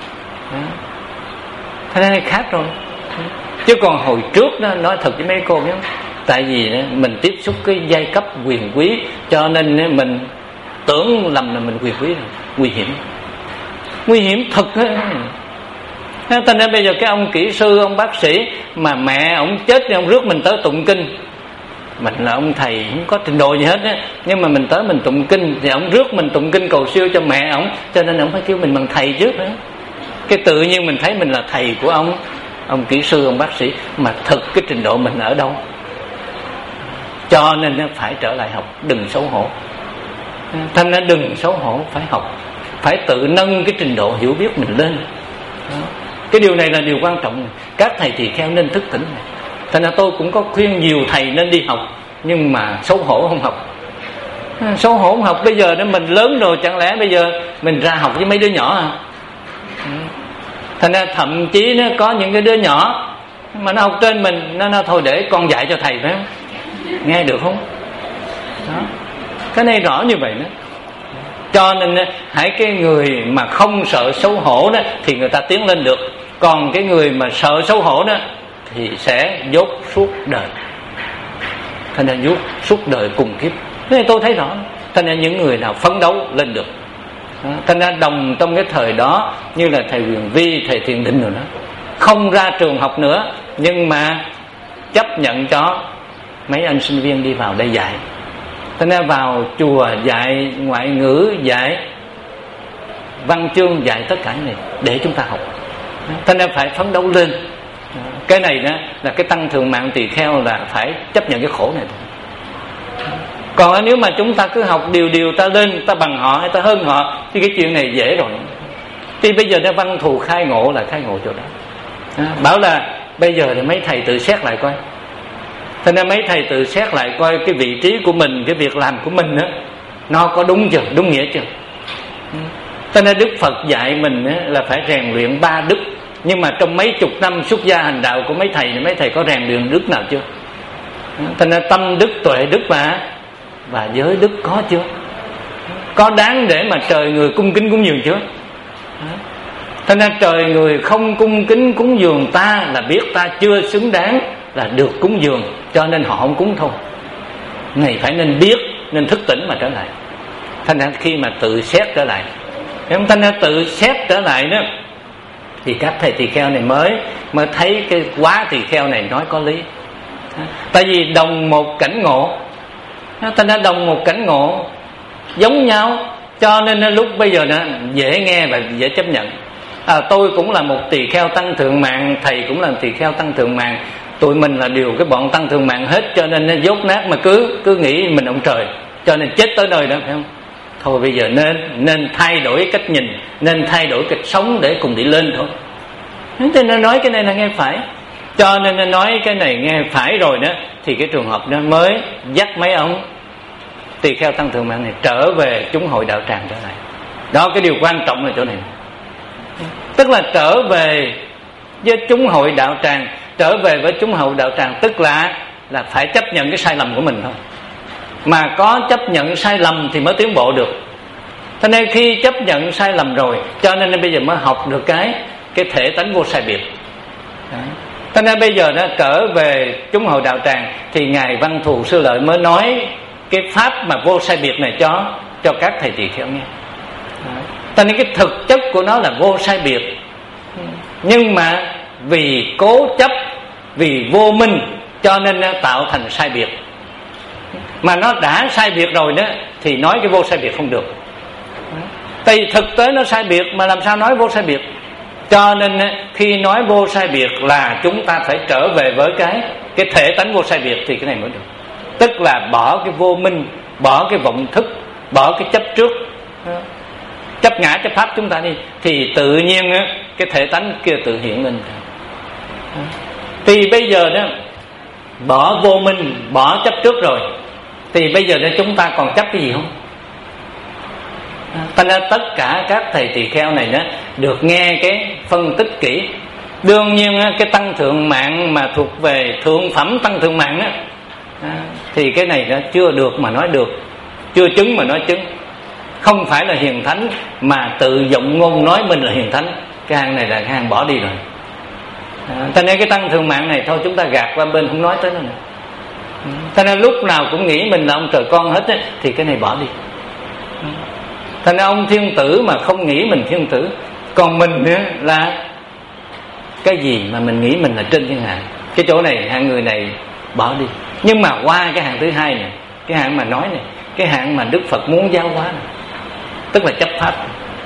S1: Thế nên khác rồi. Chứ còn hồi trước đó, nói thật với mấy cô nhé, tại vì đó, mình tiếp xúc cái giai cấp quyền quý, cho nên mình tưởng lầm là mình quyền quý rồi. Nguy hiểm, nguy hiểm thật đó. Thế nên bây giờ cái ông kỹ sư, ông bác sĩ mà mẹ ông chết thì ông rước mình tới tụng kinh. Mình là ông thầy không có trình độ gì hết á, nhưng mà mình tới mình tụng kinh thì ông rước mình tụng kinh cầu siêu cho mẹ ông, cho nên ông phải kêu mình bằng thầy trước nữa. Cái tự nhiên mình thấy mình là thầy của ông ông kỹ sư, ông bác sĩ, mà thực cái trình độ mình ở đâu. Cho nên phải trở lại học, đừng xấu hổ. Thành ra đừng xấu hổ, phải học, phải tự nâng cái trình độ hiểu biết mình lên. Cái điều này là điều quan trọng. Các thầy tỳ kheo nên thức tỉnh này. Thành ra tôi cũng có khuyên nhiều thầy nên đi học, nhưng mà xấu hổ không học. Xấu hổ không học. Bây giờ đó mình lớn rồi, chẳng lẽ bây giờ mình ra học với mấy đứa nhỏ à? Thành ra thậm chí nó có những cái đứa nhỏ mà nó học trên mình, nó nói thôi để con dạy cho thầy, phải không? Nghe được không? Đó. Cái này rõ như vậy đó. Cho nên hãy cái người mà không sợ xấu hổ đó thì người ta tiến lên được. Còn cái người mà sợ xấu hổ đó thì sẽ dốt suốt đời. Thành ra dốt suốt đời cùng kiếp. Thế tôi thấy rõ. Thành ra những người nào phấn đấu lên được. Thành ra đồng trong cái thời đó, như là thầy Huyền Vi, thầy Thiền Định rồi đó, không ra trường học nữa, nhưng mà chấp nhận cho mấy anh sinh viên đi vào đây dạy. Thành ra vào chùa dạy ngoại ngữ, dạy văn chương, dạy tất cả những này để chúng ta học. Thành ra phải phấn đấu lên. Cái này đó là cái tăng thượng mạng tỳ kheo là phải chấp nhận cái khổ này thôi. Còn nếu mà chúng ta cứ học điều điều ta lên, ta bằng họ hay ta hơn họ, thì cái chuyện này dễ rồi. Thì bây giờ nó văn thù khai ngộ là khai ngộ chỗ đó. À, bảo là bây giờ thì mấy thầy tự xét lại coi. Thế nên mấy thầy tự xét lại coi cái vị trí của mình, cái việc làm của mình đó, nó có đúng chưa, đúng nghĩa chưa. Thế nên Đức Phật dạy mình đó, là phải rèn luyện ba đức. Nhưng mà trong mấy chục năm xuất gia hành đạo của mấy thầy, mấy thầy có rèn luyện đức nào chưa? Thế nên tâm đức, tuệ đức và và giới đức có chưa? Có đáng để mà trời người cung kính cúng dường chưa? Thế nên trời người không cung kính cúng dường ta là biết ta chưa xứng đáng là được cúng dường, cho nên họ không cúng thôi. Này phải nên biết, nên thức tỉnh mà trở lại. Thành ra khi mà tự xét trở lại, thành ra tự xét trở lại đó, thì các thầy tỳ kheo này mới mới thấy cái quá tỳ kheo này nói có lý. Tại vì đồng một cảnh ngộ, thành ra đồng một cảnh ngộ giống nhau, cho nên lúc bây giờ nó dễ nghe và dễ chấp nhận. À, tôi cũng là một tỳ kheo tăng thượng mạng, thầy cũng là tỳ kheo tăng thượng mạng, tụi mình là điều cái bọn tăng thượng mạng hết, cho nên nó dốt nát mà cứ cứ nghĩ mình ông trời, cho nên chết tới nơi đó, phải không? Thôi bây giờ nên nên thay đổi cách nhìn, nên thay đổi cách sống để cùng đi lên thôi. Thế nên nói cái này là nghe phải, cho nên nó nói cái này nghe phải rồi đó, thì cái trường hợp đó mới dắt mấy ông tỳ kheo tăng thượng mạng này trở về chúng hội đạo tràng trở lại. Đó, cái điều quan trọng là chỗ này. Tức là trở về với chúng hội đạo tràng. Trở về với chúng hội đạo tràng tức là là phải chấp nhận cái sai lầm của mình thôi. Mà có chấp nhận sai lầm thì mới tiến bộ được. Cho nên khi chấp nhận sai lầm rồi, cho nên bây giờ mới học được cái cái thể tánh vô sai biệt. Đấy. Cho nên bây giờ nó trở về chúng hội đạo tràng thì ngài Văn Thù Sư Lợi mới nói cái pháp mà vô sai biệt này cho cho các thầy tỳ kheo nghe. Đấy. Cho nên cái thực chất của nó là vô sai biệt, nhưng mà vì cố chấp, vì vô minh cho nên nó tạo thành sai biệt. Mà nó đã sai biệt rồi đó thì nói cái vô sai biệt không được. Tại vì thực tế nó sai biệt mà làm sao nói vô sai biệt. Cho nên khi nói vô sai biệt là chúng ta phải trở về với cái cái thể tánh vô sai biệt thì cái này mới được. Tức là bỏ cái vô minh, bỏ cái vọng thức, bỏ cái chấp trước, chấp ngã chấp pháp chúng ta đi, thì tự nhiên cái thể tánh kia tự hiện lên. Thì bây giờ đó bỏ vô minh, bỏ chấp trước rồi, thì bây giờ đó chúng ta còn chấp cái gì không? Thành ra tất cả các thầy tỳ kheo này đó được nghe cái phân tích kỹ. Đương nhiên cái tăng thượng mạng mà thuộc về thượng phẩm tăng thượng mạng đó, thì cái này đó chưa được mà nói được, chưa chứng mà nói chứng. Không phải là hiền thánh mà tự dụng ngôn nói mình là hiền thánh. Cái hàng này là cái hàng bỏ đi rồi. Cho nên cái tăng thượng mạng này thôi chúng ta gạt qua bên không nói tới nó nữa. Cho nên lúc nào cũng nghĩ mình là ông trời con hết ấy, thì cái này bỏ đi. Thành ra ông thiên tử mà không nghĩ mình thiên tử, còn mình nữa là cái gì mà mình nghĩ mình là trên thiên hạ. Cái chỗ này hạng người này bỏ đi. Nhưng mà qua cái hạng thứ hai này, cái hạng mà nói này, cái hạng mà Đức Phật muốn giáo hóa này, tức là chấp pháp.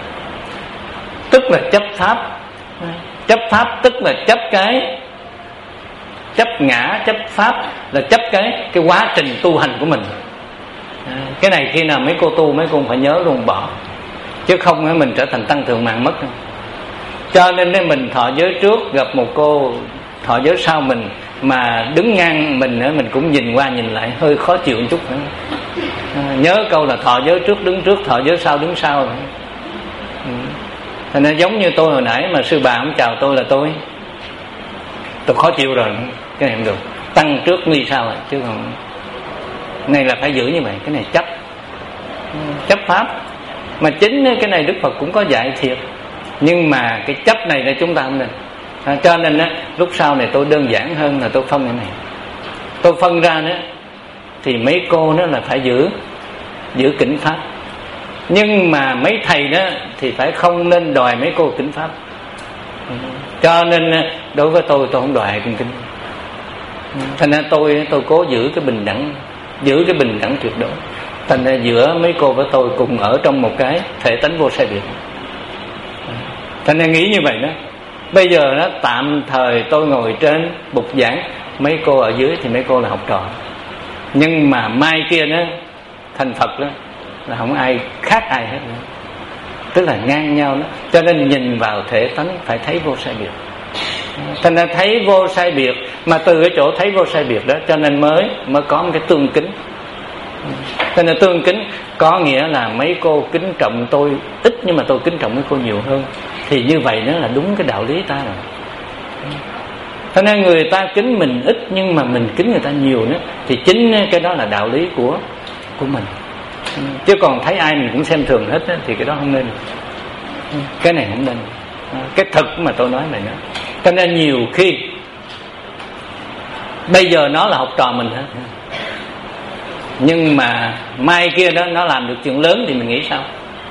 S1: Tức là chấp pháp. Chấp pháp tức là chấp cái chấp ngã, chấp pháp là chấp cái cái quá trình tu hành của mình. À, cái này khi nào mấy cô tu mấy cô phải nhớ luôn bỏ, chứ không mình trở thành tăng thượng mạng mất. Cho nên nếu mình thọ giới trước gặp một cô thọ giới sau mình mà đứng ngang mình nữa, mình cũng nhìn qua nhìn lại hơi khó chịu một chút nữa. À, nhớ câu là thọ giới trước đứng trước, thọ giới sau đứng sau. Ừ. Thành ra giống như tôi hồi nãy mà sư bà không chào tôi là tôi tôi khó chịu rồi. Cái này không được, tăng trước ni sau rồi, chứ không. Này là phải giữ như vậy. Cái này chấp chấp pháp. Mà chính cái này Đức Phật cũng có dạy thiệt, nhưng mà cái chấp này là chúng ta không nên. À, cho nên á, lúc sau này tôi đơn giản hơn là tôi phân cái này. Tôi phân ra nữa thì mấy cô đó là phải giữ giữ kính pháp. Nhưng mà mấy thầy đó thì phải không nên đòi mấy cô kính pháp. Cho nên đối với tôi tôi không đòi kính kính. Thành ra tôi tôi cố giữ cái bình đẳng, giữ cái bình đẳng tuyệt đối. Thành ra giữa mấy cô với tôi cùng ở trong một cái thể tánh vô sai biệt. Thành ra nghĩ như vậy đó. Bây giờ đó tạm thời tôi ngồi trên bục giảng, mấy cô ở dưới thì mấy cô là học trò. Nhưng mà mai kia đó thành Phật đó là không ai khác ai hết nữa. Tức là ngang nhau đó. Cho nên nhìn vào thể tánh phải thấy vô sai biệt. Thành ra thấy vô sai biệt, mà từ cái chỗ thấy vô sai biệt đó cho nên mới mới có một cái tương kính. Cho nên tương kính có nghĩa là mấy cô kính trọng tôi ít, nhưng mà tôi kính trọng mấy cô nhiều hơn. Thì như vậy đó là đúng cái đạo lý ta rồi. Cho nên người ta kính mình ít nhưng mà mình kính người ta nhiều nữa, thì chính cái đó là đạo lý của của mình. Chứ còn thấy ai mình cũng xem thường hết đó, thì cái đó không nên. Cái này không nên. Cái thực mà tôi nói này nữa. Cho nên nhiều khi bây giờ nó là học trò mình hết, nhưng mà mai kia đó nó làm được chuyện lớn thì mình nghĩ sao?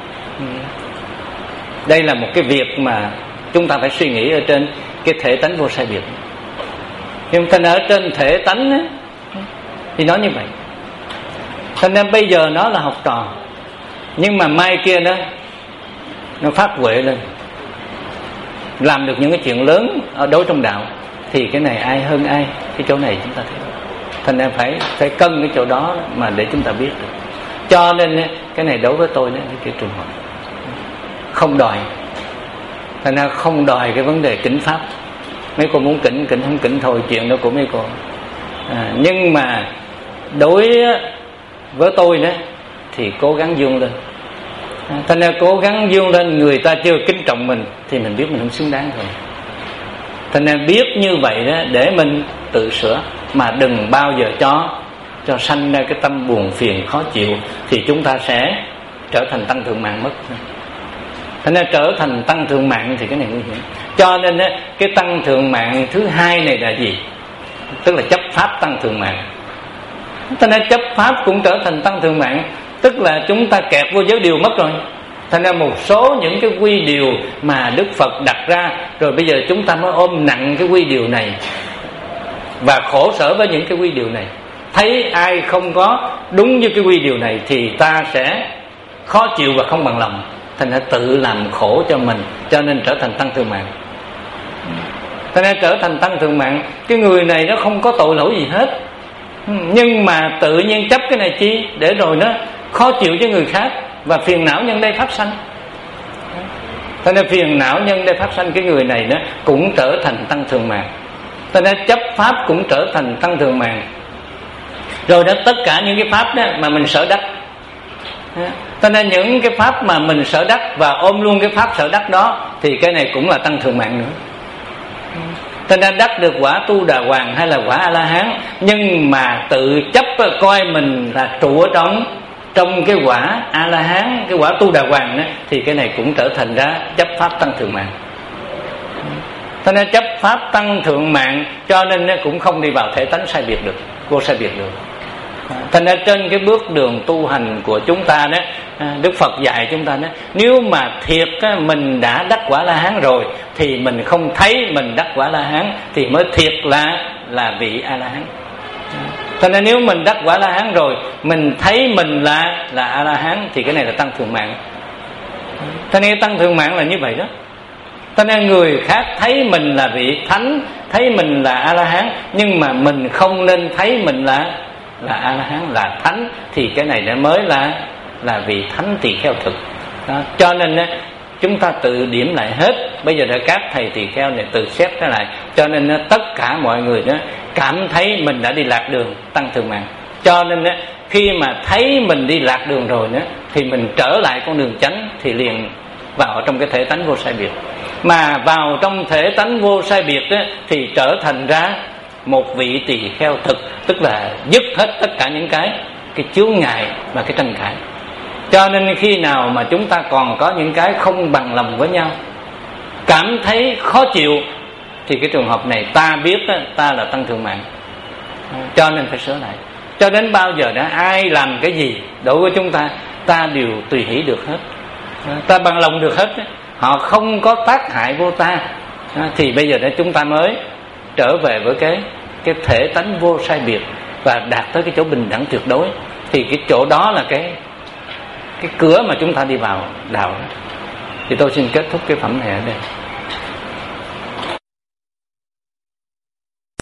S1: Đây là một cái việc mà chúng ta phải suy nghĩ ở trên cái thể tánh vô sai biệt. Nhưng thành ở trên thể tánh ấy, thì nói như vậy. Thành nên bây giờ nó là học trò, nhưng mà mai kia đó nó phát huệ lên, làm được những cái chuyện lớn ở đối trong đạo, thì cái này ai hơn ai? Cái chỗ này chúng ta thấy. Thành nên phải phải cân cái chỗ đó mà để chúng ta biết được. Cho nên cái này đối với tôi đó, cái trường hợp không đòi. Thành ra không đòi cái vấn đề kính pháp. Mấy cô muốn kính kính không kính thôi, chuyện đó của mấy cô. À, nhưng mà đối với tôi đó thì cố gắng dương lên. Thành ra cố gắng vươn lên, người ta chưa kính trọng mình thì mình biết mình không xứng đáng rồi. Thành ra biết như vậy đó để mình tự sửa, mà đừng bao giờ cho cho sanh ra cái tâm buồn phiền khó chịu, thì chúng ta sẽ trở thành tăng thượng mạng mất. Thành ra trở thành tăng thượng mạng thì cái này nguy hiểm. Cho nên đó, cái tăng thượng mạng thứ hai này là gì? Tức là chấp pháp tăng thượng mạng. Thành ra chấp pháp cũng trở thành tăng thượng mạng, tức là chúng ta kẹt vô giới điều mất rồi. Thành ra một số những cái quy điều mà Đức Phật đặt ra, rồi bây giờ chúng ta mới ôm nặng cái quy điều này và khổ sở với những cái quy điều này. Thấy ai không có đúng với cái quy điều này thì ta sẽ khó chịu và không bằng lòng. Thành ra tự làm khổ cho mình, cho nên trở thành tăng thượng mạng. Thành ra trở thành tăng thượng mạng, cái người này nó không có tội lỗi gì hết, nhưng mà tự nhiên chấp cái này chi để rồi nó khó chịu với người khác, và phiền não nhân đây phát sanh. Thành ra phiền não nhân đây phát sanh, cái người này nó cũng trở thành tăng thượng mạng. Thành ra chấp pháp cũng trở thành tăng thượng mạng. Rồi đó, tất cả những cái pháp đó mà mình sợ đắc, cho nên những cái pháp mà mình sợ đắc và ôm luôn cái pháp sợ đắc đó thì cái này cũng là tăng thượng mạng nữa. Cho nên đắc được quả Tu Đà Hoàng hay là quả A-la-hán, nhưng mà tự chấp coi mình là trụ ở trong trong cái quả A-la-hán, cái quả Tu Đà Hoàng đó, thì cái này cũng trở thành ra chấp pháp tăng thượng mạng. Cho nên chấp pháp tăng thượng mạng, cho nên nó cũng không đi vào thể tánh sai biệt được, vô sai biệt được. Thành ra trên cái bước đường tu hành của chúng ta đó, Đức Phật dạy chúng ta đó, nếu mà thiệt mình đã đắc quả La Hán rồi thì mình không thấy mình đắc quả La Hán thì mới thiệt là là vị A La Hán. Thành ra nếu mình đắc quả La Hán rồi, mình thấy mình là là A La Hán thì cái này là tăng thượng mạng. Thành ra tăng thượng mạng là như vậy đó. Cho nên người khác thấy mình là vị thánh, thấy mình là A La Hán, nhưng mà mình không nên thấy mình là là A La Hán, là thánh, thì cái này mới là là vị thánh tỳ kheo thực đó. Cho nên chúng ta tự điểm lại hết. Bây giờ đã các thầy tỳ kheo này tự xét trở lại. Cho nên tất cả mọi người đó cảm thấy mình đã đi lạc đường tăng thượng mạng. Cho nên khi mà thấy mình đi lạc đường rồi đó, thì mình trở lại con đường chánh, thì liền vào trong cái thể tánh vô sai biệt. Mà vào trong thể tánh vô sai biệt đó, thì trở thành ra một vị tỳ kheo thực, tức là dứt hết tất cả những cái cái chướng ngại và cái tranh cãi. Cho nên khi nào mà chúng ta còn có những cái không bằng lòng với nhau, cảm thấy khó chịu, thì cái trường hợp này ta biết đó, ta là tăng thượng mạng, cho nên phải sửa lại. Cho đến bao giờ đó ai làm cái gì đối với chúng ta, ta đều tùy hỷ được hết, ta bằng lòng được hết, họ không có tác hại vô ta, thì bây giờ đó chúng ta mới trở về với cái cái thể tánh vô sai biệt và đạt tới cái chỗ bình đẳng tuyệt đối. Thì cái chỗ đó là cái cái cửa mà chúng ta đi vào đạo. Thì tôi xin kết thúc cái phẩm này ở đây.